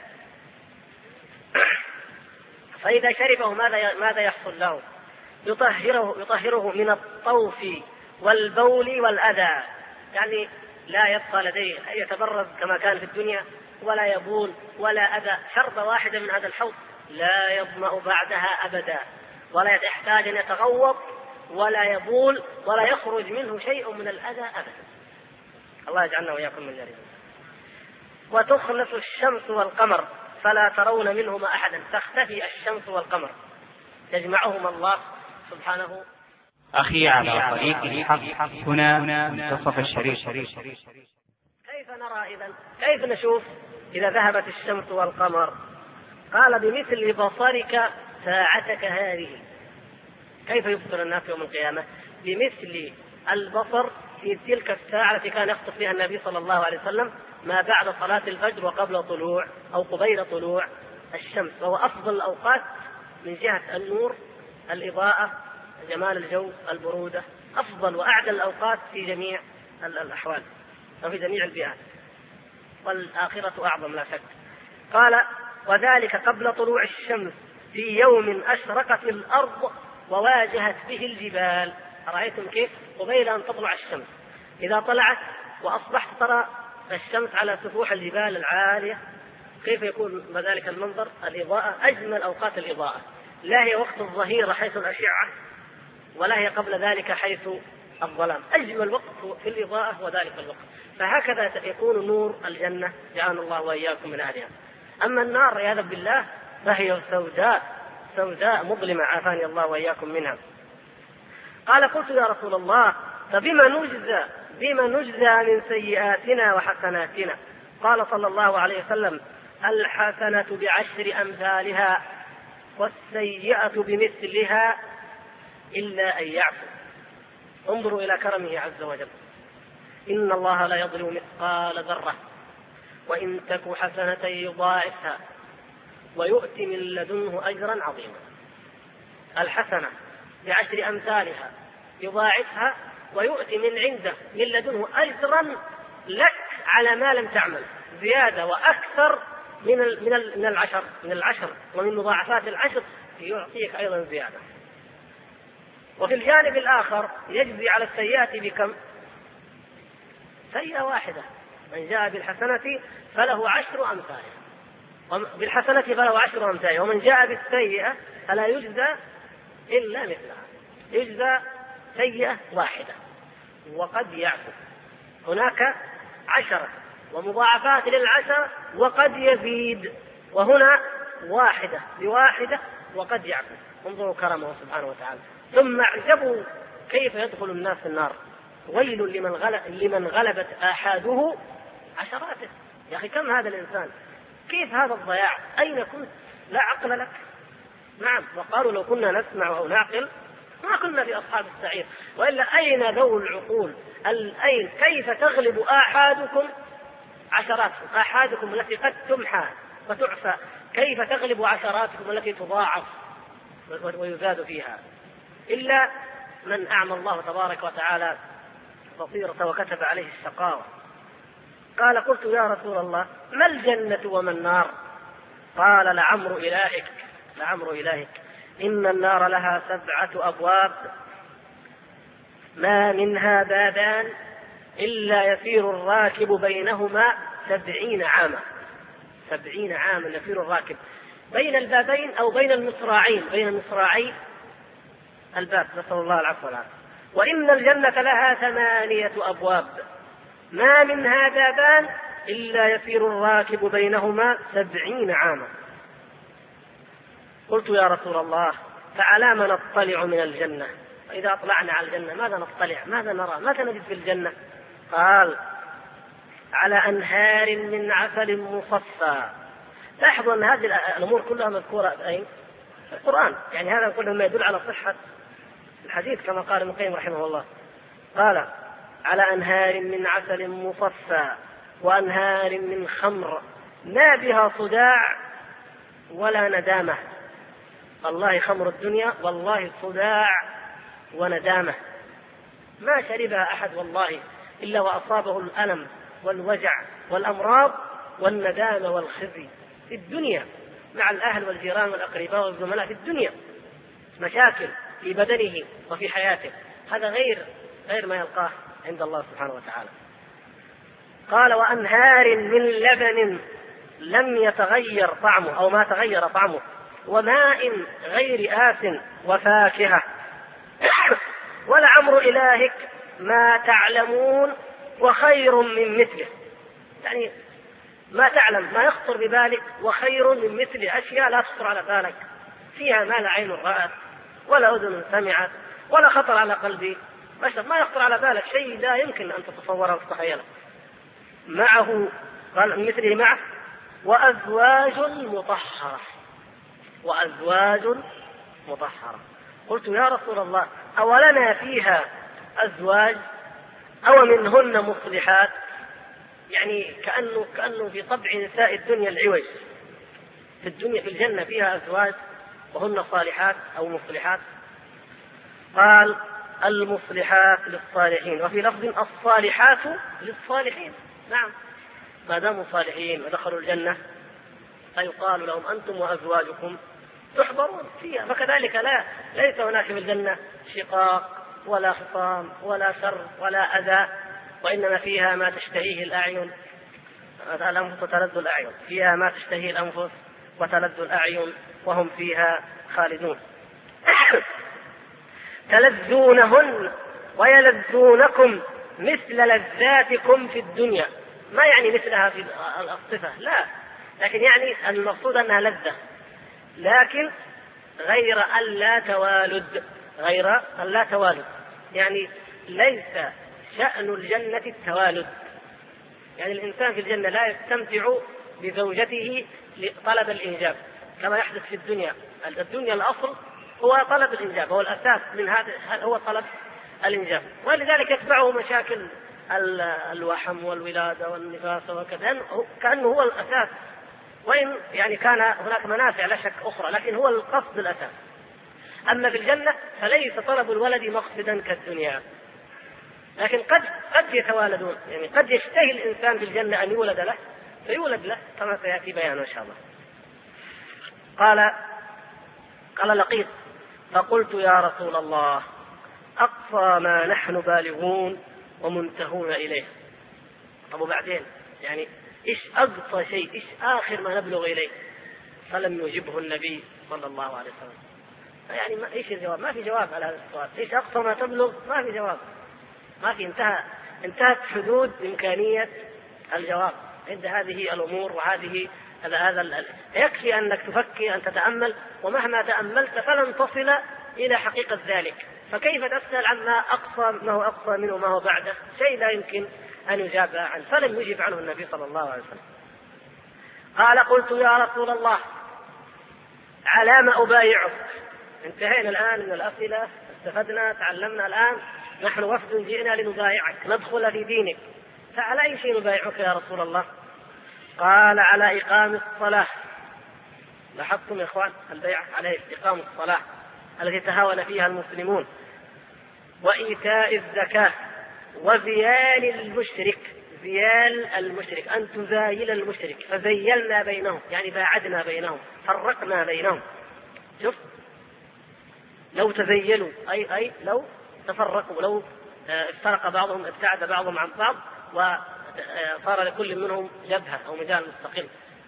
A: فإذا شربه ماذا يحصل له؟ يطهره من الطوف والبول والأذى، يعني لا يبقى لديه يتبرز كما كان في الدنيا، ولا يبول ولا أذى. شربة واحدة من هذا الحوض لا يظمأ بعدها أبدا، ولا يحتاج أن يتغوط ولا يبول ولا يخرج منه شيء من الأذى أبدا. الله يجعلنا وإياكم من ذلك. وتخلف الشمس والقمر فلا ترون منهما أحدا، تختفي الشمس والقمر يجمعهما الله سبحانه.
C: أخي على طريق الحق هنا منتصف الشريط.
A: كيف نرى إذن؟ كيف نشوف إذا ذهبت الشمس والقمر؟ قال بمثل بصرك ساعتك هذه. كيف يبصر الناس يوم القيامة؟ بمثل البصر في تلك الساعة التي كان يخطف فيها النبي صلى الله عليه وسلم ما بعد صلاة الفجر وقبل طلوع أو قبيل طلوع الشمس، فهو أفضل الأوقات من جهة النور، الإضاءة، جمال الجو، البرودة، أفضل وأعدل الأوقات في جميع الأحوال أو في جميع البيئات، والآخرة أعظم لا شك. قال: وذلك قبل طلوع الشمس في يوم أشرقت الأرض وواجهت به الجبال. رأيتم كيف قبيل أن تطلع الشمس، إذا طلعت وأصبحت ترى الشمس على سفوح الجبال العالية، كيف يكون ذلك المنظر؟ الإضاءة أجمل أوقات الإضاءة، لا هي وقت الظهيرة حيث الأشعة، ولا هي قبل ذلك حيث الظلام. أجمل وقت في الإضاءة وذلك الوقت. فهكذا يكون نور الجنة، جعلنا الله وإياكم من أهلها. أما النار عياذا بالله فهي سوداء مظلمة، عافاني الله وإياكم منها. قال: قلت يا رسول الله فبما نجزى من سيئاتنا وحسناتنا؟ قال صلى الله عليه وسلم: الحسنة بعشر أمثالها والسيئة بمثلها إلا أن يعفو. انظروا إلى كرمه عز وجل. إن الله لا يظلم مثقال ذرة وإن تك حسنة يضاعفها ويؤتي من لدنه أجرا عظيما. الحسنة بعشر أمثالها يضاعفها ويؤتي من عنده من لدنه أجرا لك على ما لم تعمل، زيادة وأكثر من العشر ومن مضاعفات العشر، يعطيك أيضا زيادة. وفي الجانب الآخر يجزي على السيئات بكم؟ سيئة واحدة. من جاء بالحسنة فله 10 أمثالها، ومن جاء بالسيئة فلا يجزى إلا مثلها، يجزى سيئة واحدة وقد يعفو. هناك 10 ومضاعفات للعشرة وقد يزيد، وهنا 1 بواحدة وقد يعفو. انظروا كرمه سبحانه وتعالى. ثم اعجبوا كيف يدخل الناس النار. ويل لمن غلبت آحاده عشراته. يا أخي كم هذا الإنسان، كيف هذا الضياع؟ أين كنت؟ لا عقل لك. نعم، وقالوا لو كنا نسمع أو نعقل ما كنا في أصحاب السعير. وإلا أين ذو العقول؟ أين كيف تغلب آحادكم عشراتكم؟ آحادكم التي قد تمحى وتعفى، كيف تغلب عشراتكم التي تضاعف ويزاد فيها؟ إلا من أعمى الله تبارك وتعالى بصيرته وكتب عليه الشقاوة. قال: قلت يا رسول الله ما الجنة وما النار؟ قال: لعمر إلهك إن النار لها 7 أبواب ما منها بابان إلا يسير الراكب بينهما 70 عاما. 70 عاما يسير الراكب بين البابين أو بين المصراعي الباب، نسأل الله العفو والعافية. وإن الجنة لها 8 أبواب ما منها بابان إلا يسير الراكب بينهما 70 عاما. قلت يا رسول الله فعلى ما نطلع من الجنة؟ إذا أطلعنا على الجنة ماذا نطلع؟ ماذا نرى؟ ماذا نجد في الجنة؟ قال: على أنهار من عسل مصفى. لاحظوا أن هذه الأمور كلها مذكورة أين؟ في القرآن. يعني هذا كله ما يدل على صحة الحديث كما قال ابن القيم رحمه الله. قال: على أنهار من عسل مصفى وأنهار من خمر ما بها صداع ولا ندامة. والله خمر الدنيا والله صداع وندامة، ما شربها أحد والله إلا وأصابه الألم والوجع والأمراض والندامة والخزي في الدنيا مع الأهل والجيران والأقرباء والزملاء في الدنيا، مشاكل في بدنه وفي حياته. هذا غير ما يلقاه عند الله سبحانه وتعالى. قال: وأنهار من لبن لم يتغير طعمه أو ما تغير طعمه وماء غير آس وفاكهة. ولعمر إلهك ما تعلمون وخير من مثله. يعني ما تعلم، ما يخطر ببالك، وخير من مثله، أشياء لا تخطر على بالك، فيها ما لا عين رأت ولا أذن سمعت ولا خطر على قلبي بشر، ما يخطر على بالك شيء لا يمكن أن تتصوره وتتخيله. معه قال مثله معه وأزواج مطهرة. قلت يا رسول الله أولنا فيها أزواج أو منهن مصلحات؟ يعني كأنه في طبع نساء الدنيا العوج. في الدنيا في الجنة فيها أزواج وهن صالحات أو مصلحات. قال المصلحات للصالحين، وفي لفظ الصالحات للصالحين. نعم، ما داموا صالحين ودخلوا الجنة فيقال لهم أنتم وأزواجكم تحضرون فيها. فكذلك ليس هناك في الجنة شقاق ولا خصام ولا شر ولا أذى، وإنما فيها ما تشتهيه الأعين الأنفس وتلذ الأعين، فيها ما تشتهيه الأنفس وتلذ الأعين وهم فيها خالدون. تلذونهن ويلذونكم مثل لذاتكم في الدنيا. ما يعني مثلها في الصفة، لا، لكن يعني المقصود أنها لذة، لكن غير ألا توالد، غير ألا توالد. يعني ليس شأن الجنة التوالد، يعني الإنسان في الجنة لا يستمتع بزوجته لطلب الإنجاب كما يحدث في الدنيا. الدنيا الأصل هو طلب الإنجاب، هو الأساس من هذا هو طلب الإنجاب، ولذلك يتبعه مشاكل الوحم والولادة والنفاس وكذا، كأنه هو الأساس، وإن يعني كان هناك منافع لا شك أخرى، لكن هو القصد الأساس. أما في الجنة فليس طلب الولد مقصدا كالدنيا، لكن قد يتوالدون، يعني قد يشتهي الإنسان في الجنة أن يولد له فيولد له كما سيأتي بيانه إن شاء الله. قال لقيط: فقلت يا رسول الله أقصى ما نحن بالغون ومنتهون إليه. طب وبعدين يعني إيش أقصى شيء، إيش آخر ما نبلغ إليه؟ فلم يجبه النبي صلى الله عليه وسلم. يعني إيش الجواب؟ ما في جواب على هذا السؤال. إيش أقصى ما تبلغ؟ ما في جواب، ما في، انتهت حدود إمكانية الجواب عند هذه الأمور وهذه هذا. يكفي أنك تفكر أن تتأمل، ومهما تأملت فلن تصل إلى حقيقة ذلك، فكيف تسأل عما أقصى، ما هو أقصى منه وما هو بعده؟ شيء لا يمكن أن يجاب عنه. فلم يجب عنه النبي صلى الله عليه وسلم. قال: قلت يا رسول الله على ما أبايعك؟ انتهينا الآن من الأسئلة، استفدنا، تعلمنا، الآن نحن وفد جئنا لنبايعك، ندخل في دينك، فعلى أي شيء نبايعك يا رسول الله؟ قال: على إقام الصلاة. لاحظتم يا إخوان البيعة عليه إقام الصلاة التي تهاون فيها المسلمون، وإيتاء الزكاة، وزيال المشرك. زيال المشرك أن تزايل المشرك، فزيلنا بينهم يعني باعدنا بينهم، فرقنا بينهم. شوف، لو تزيلوا أي لو تفرقوا، لو افترق بعضهم، ابتعد بعضهم عن بعض، وصار لكل منهم جبهة أو مجال مستقل.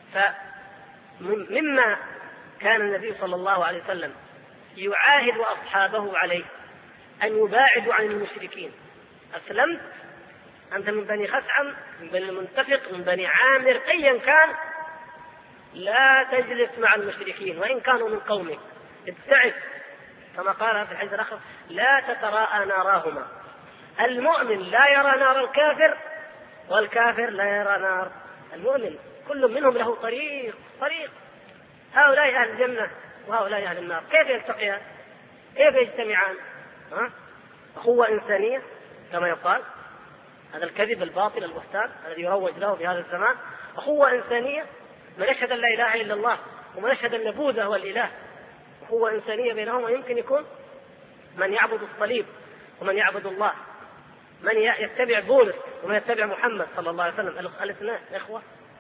A: فمما كان النبي صلى الله عليه وسلم يعاهد أصحابه عليه أن يباعدوا عن المشركين. أسلمت أنت من بني خثعم، من بني المنتفق، من بني عامر، أيا كان، لا تجلس مع المشركين وإن كانوا من قومك، ابتعد، كما قال في الحديث الآخر: لا تتراءى ناراهما. المؤمن لا يرى نار الكافر، والكافر لا يرى نار المؤمن، كل منهم له طريق. هؤلاء أهل الجنة وهؤلاء أهل النار، كيف يلتقيان؟ كيف يجتمعان؟ أخوة إنسانية كما يقال، هذا الكذب الباطل البهتان الذي يروج له في هذا الزمان. أخوة إنسانية، من يشهد أن لا إله إلا الله ومن يشهد أن بوذا هو الإله، أخوة إنسانية بينهما. يمكن يكون من يعبد الصليب ومن يعبد الله، من يتبع بولس ومن يتبع محمد صلى الله عليه وسلم، الاثنين إخوة.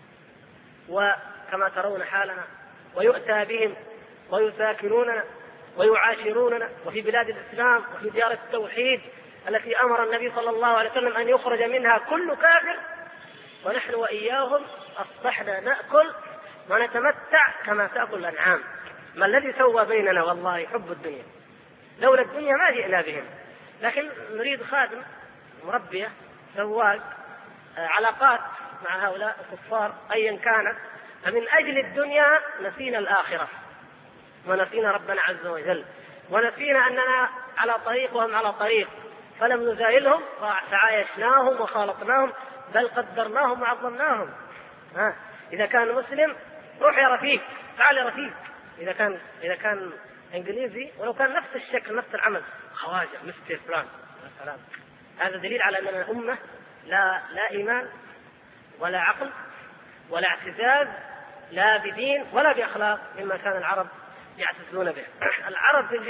A: وكما ترون حالنا، ويؤتى بهم ويساكنوننا ويعاشروننا، وفي بلاد الإسلام وفي ديار التوحيد التي أمر النبي صلى الله عليه وسلم أن يخرج منها كل كافر، ونحن وإياهم أصبحنا نأكل ونتمتع كما تأكل الأنعام. ما الذي سوى بيننا؟ والله حب الدنيا، لولا الدنيا ما جئنا بهم، لكن نريد خادم، مربية، سواق، علاقات مع هؤلاء الكفار أيا كانت. فمن أجل الدنيا نسينا الآخرة ونسينا ربنا عز وجل، ونسينا أننا على طريق وهم على طريق، فلم نزايلهم فعايشناهم وخالطناهم، بل قدرناهم وعظمناهم. إذا كان مسلم روح يا رفيق، تعال يا رفيق. إذا كان إنجليزي ولو كان نفس الشكل نفس العمل، خواجة، مستر فلان، السلام. هذا دليل على أننا أمة لا إيمان ولا عقل ولا اعتزاز، لا بدين ولا بأخلاق مما كان العرب يعتزون به. العرب في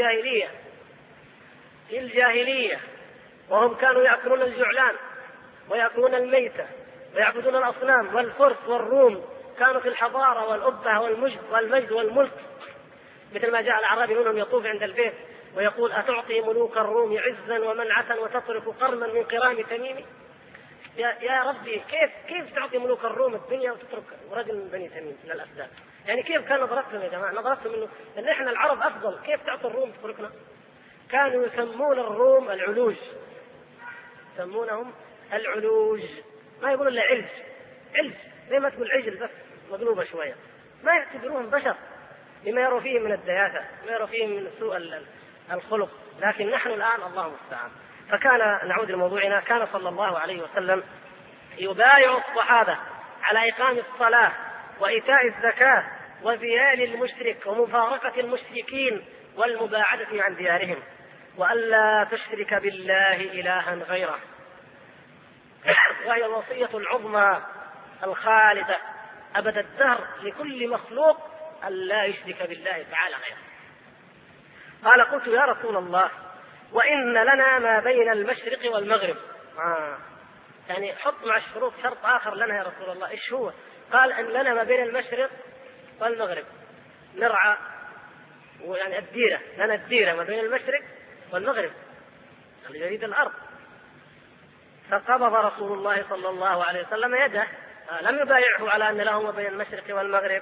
A: الجاهلية وهم كانوا يأكلون الجعلان ويأكلون الميتة ويعبدون الأصنام، والفرس والروم كانوا في الحضارة والأبهة والمجد والملك، مثل ما جاء الأعرابي منهم يطوف عند البيت ويقول: أتعطي ملوك الروم عزا ومنعة وتترك قرنا من قرام تميم؟ يا ربي، كيف تعطي ملوك الروم الدنيا وتترك رجل من بني تميم من الأسباب؟ يعني كيف كان نظرتهم يا جماعة؟ نظرتهم إنه إن إحنا العرب أفضل، كيف تعطي الروم تتركنا؟ كانوا يسمون الروم العلوج، يسمونهم العلوج، ما يقولون إلا علج، زي ما تقول عجل بس مقلوبة شوية، ما يعتبروهم بشر لما يروا فيهم من الدياثة، ما يروا فيهم من سوء الخلق. لكن نحن الآن الله المستعان. فكان، نعود لموضوعنا، كان صلى الله عليه وسلم يبايع الصحابة على إقام الصلاة وإيتاء الزكاة وزيال المشرك ومفارقة المشركين والمباعدة عن ديارهم، وألا تشرك بالله إلها غيره، وهي الوصية العظمى الخالدة أبد الدهر لكل مخلوق أن لا يشرك بالله تعالى غيره. قال: قلت يا رسول الله وإن لنا ما بين المشرق والمغرب. يعني حط مع الشروط شرط آخر لنا يا رسول الله، إيش هو؟ قال: أن لنا ما بين المشرق والمغرب، نرعى يعني الديرة، لنا الديرة ما بين المشرق والمغرب، اللي يريد الأرض. فقبض رسول الله صلى الله عليه وسلم يده، لم يبايعه على أن له ما بين المشرق والمغرب.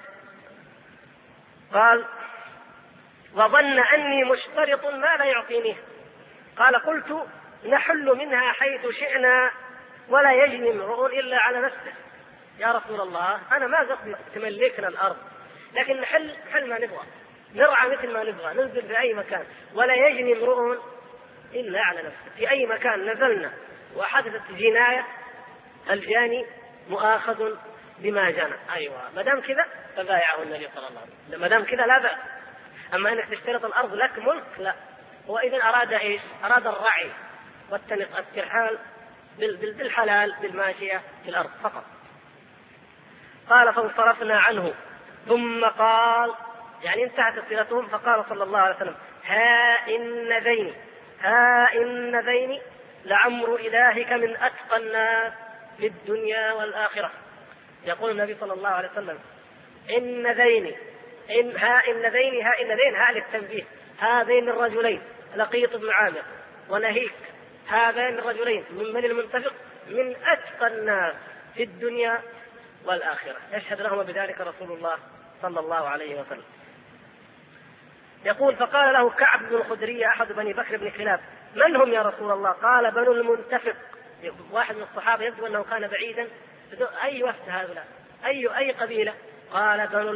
A: قال: وظن أني مشترط ما لا يعطينيه. قال: قلت: نحل منها حيث شئنا ولا يجني امرؤ إلا على نفسه. يا رسول الله، أنا ما قصدي تملكنا الأرض، لكن نحل ما نبغى، نرعى مثل ما نبغى، ننزل في أي مكان، ولا يجني امرؤ إلا على نفسه. في أي مكان نزلنا وحدثت جناية الجاني مؤاخذ بما جنى. أيوة، ما دام كذا فبايعه النبي صلى الله عليه وسلم، ما دام كذا لا بأس. أما أنك تشترط الأرض لك ملك، لا. هو إذن أراد إيش؟ أراد الرعي والترحال بالحلال بالماشية في الأرض فقط. قال: فانصرفنا عنه، ثم قال، يعني انتهت صلتهم، فقال صلى الله عليه وسلم: ها إن ذين لعمر إلهك من أتقى الناس في الدنيا والآخرة. يقول النبي صلى الله عليه وسلم: إن ذين للتنبيه، هذين الرجلين لقيط بن عامر ونهيك، هذين الرجلين من المنتفق من أتقى الناس في الدنيا والآخرة، يشهد لهما بذلك رسول الله صلى الله عليه وسلم. يقول: فقال له كعب بن الخدري أحد بني بكر بن كلاب: من هم يا رسول الله؟ قال: بنو المنتفق. واحد من الصحابة يبدو أنه كان بعيدا، أي وفد هؤلاء؟ أي قبيلة؟ قال: بنو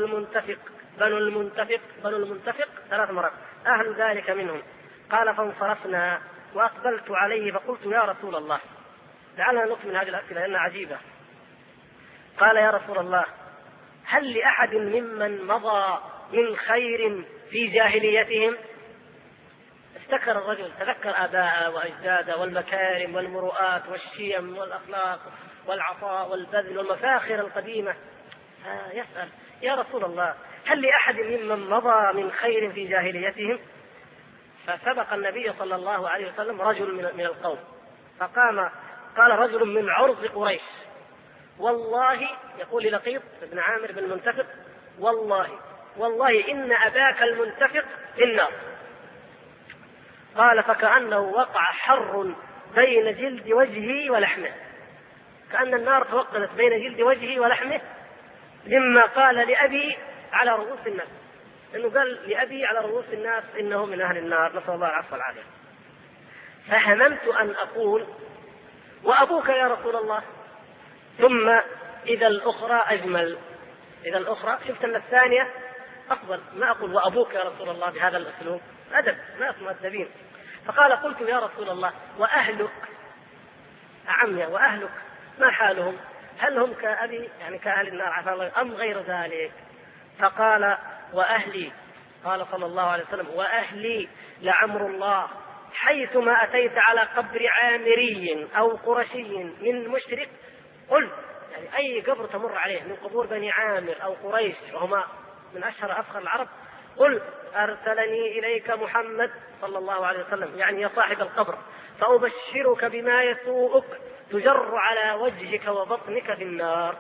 A: المنتفق 3 مرات، أهل ذلك منهم. قال: فانصرفنا وأقبلت عليه فقلت: يا رسول الله، لعلنا نكمل هذه الأسئلة لأنها عجيبة. قال: يا رسول الله، هل لأحد ممن مضى من خير في جاهليتهم؟ افتكر الرجل، تذكر آباءه وأجداده والمكارم والمروءات والشيم والأخلاق والعطاء والبذل والمفاخر القديمة. يسأل: يا رسول الله، هل لأحد ممن مضى من خير في جاهليتهم؟ فسبق النبي صلى الله عليه وسلم رجل من القوم، فقام قال رجل من عرض قريش: والله، يقول لقيط بن عامر بن المنتفق: والله إن أباك المنتفق في النار. قال: فكأنه وقع حر بين جلد وجهه ولحمه، كأن النار توقدت بين جلد وجهه ولحمه، مما قال لأبي على رؤوس الناس، إنه قال لأبي على رؤوس الناس إنه من أهل النار، نسأل الله العفو والعافية. فهممت أن أقول: وأبوك يا رسول الله؟ ثم إذا الأخرى أجمل، إذا الأخرى، شفت أن الثانية أفضل، ما أقول وأبوك يا رسول الله بهذا الأسلوب، أدب، ناس مؤدبين. فقال: قلت: يا رسول الله، وأهلك؟ أعمي، وأهلك ما حالهم؟ هل هم كأبي يعني كأهل النار عفا الله أم غير ذلك؟ فقال: وأهلي. قال صلى الله عليه وسلم: وأهلي لعمر الله حيثما أتيت على قبر عامري أو قرشي من مشرك قل يعني أي قبر تمر عليه من قبور بني عامر أو قريش وهما من أشهر أفخر العرب قل أرسلني إليك محمد صلى الله عليه وسلم، يعني يا صاحب القبر، فأبشرك بما يسوءك تجر على وجهك وبطنك في النار.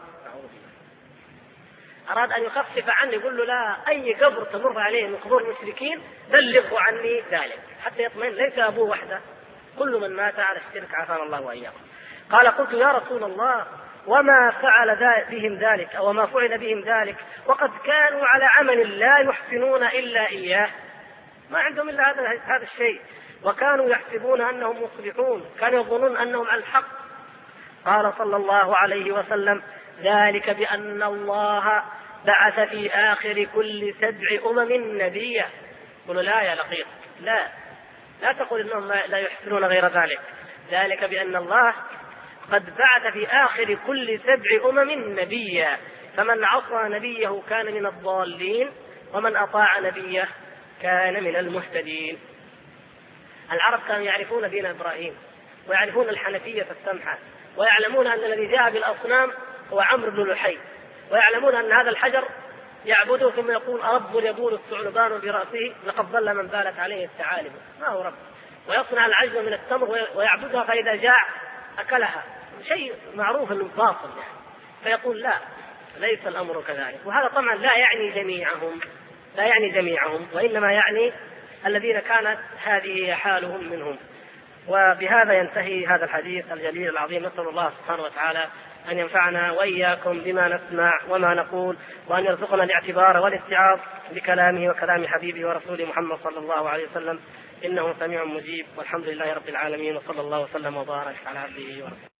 A: أراد أن يخفف عنه، يقول له لا، أي قبر تمر عليه من قبور المشركين بلغوا عني ذلك حتى يطمئن، ليس أبوه وحده، كل من مات على الشرك عافانا الله وإياكم. قال قلت يا رسول الله وما فعل بهم ذلك أو ما فعل بهم ذلك وقد كانوا على عمل لا يحسنون إلا إياه، ما عندهم إلا هذا الشيء، وكانوا يحسبون أنهم مصلحون، كانوا يظنون أنهم على الحق. قال صلى الله عليه وسلم ذلك بأن الله بعث في آخر كل 7 أمم نبيا. قلوا لا يا لقيط، لا تقول إنهم لا يحسنون غير ذلك، ذلك بأن الله قد بعث في آخر كل 7 أمم نبيا، فمن عصى نبيه كان من الضالين ومن أطاع نبيه كان من المهتدين. العرب كانوا يعرفون دين إبراهيم ويعرفون الحنفية السمحة، ويعلمون أن الذي جاء بالأصنام هو عمرو بن لحي، ويعلمون أن هذا الحجر يعبده ثم يقول رب يبول الثعلبان برأسه لقد ضل من بالت عليه الثعالب، ما هو رب، ويصنع العجوة من التمر ويعبدها فإذا جاع أكلها، شيء معروف أنه باطل يعني. فيقول لا، ليس الأمر كذلك. وهذا طبعا لا يعني جميعهم، وإنما يعني الذين كانت هذه حالهم منهم. وبهذا ينتهي هذا الحديث الجليل العظيم. نسأل الله سبحانه وتعالى أن ينفعنا وإياكم بما نسمع وما نقول، وأن يرزقنا الاعتبار والاتعاظ بكلامه وكلام حبيبه ورسوله محمد صلى الله عليه وسلم، إنه سميع مجيب، والحمد لله رب العالمين، وصلى الله وسلم وبارك على عبده ورسوله.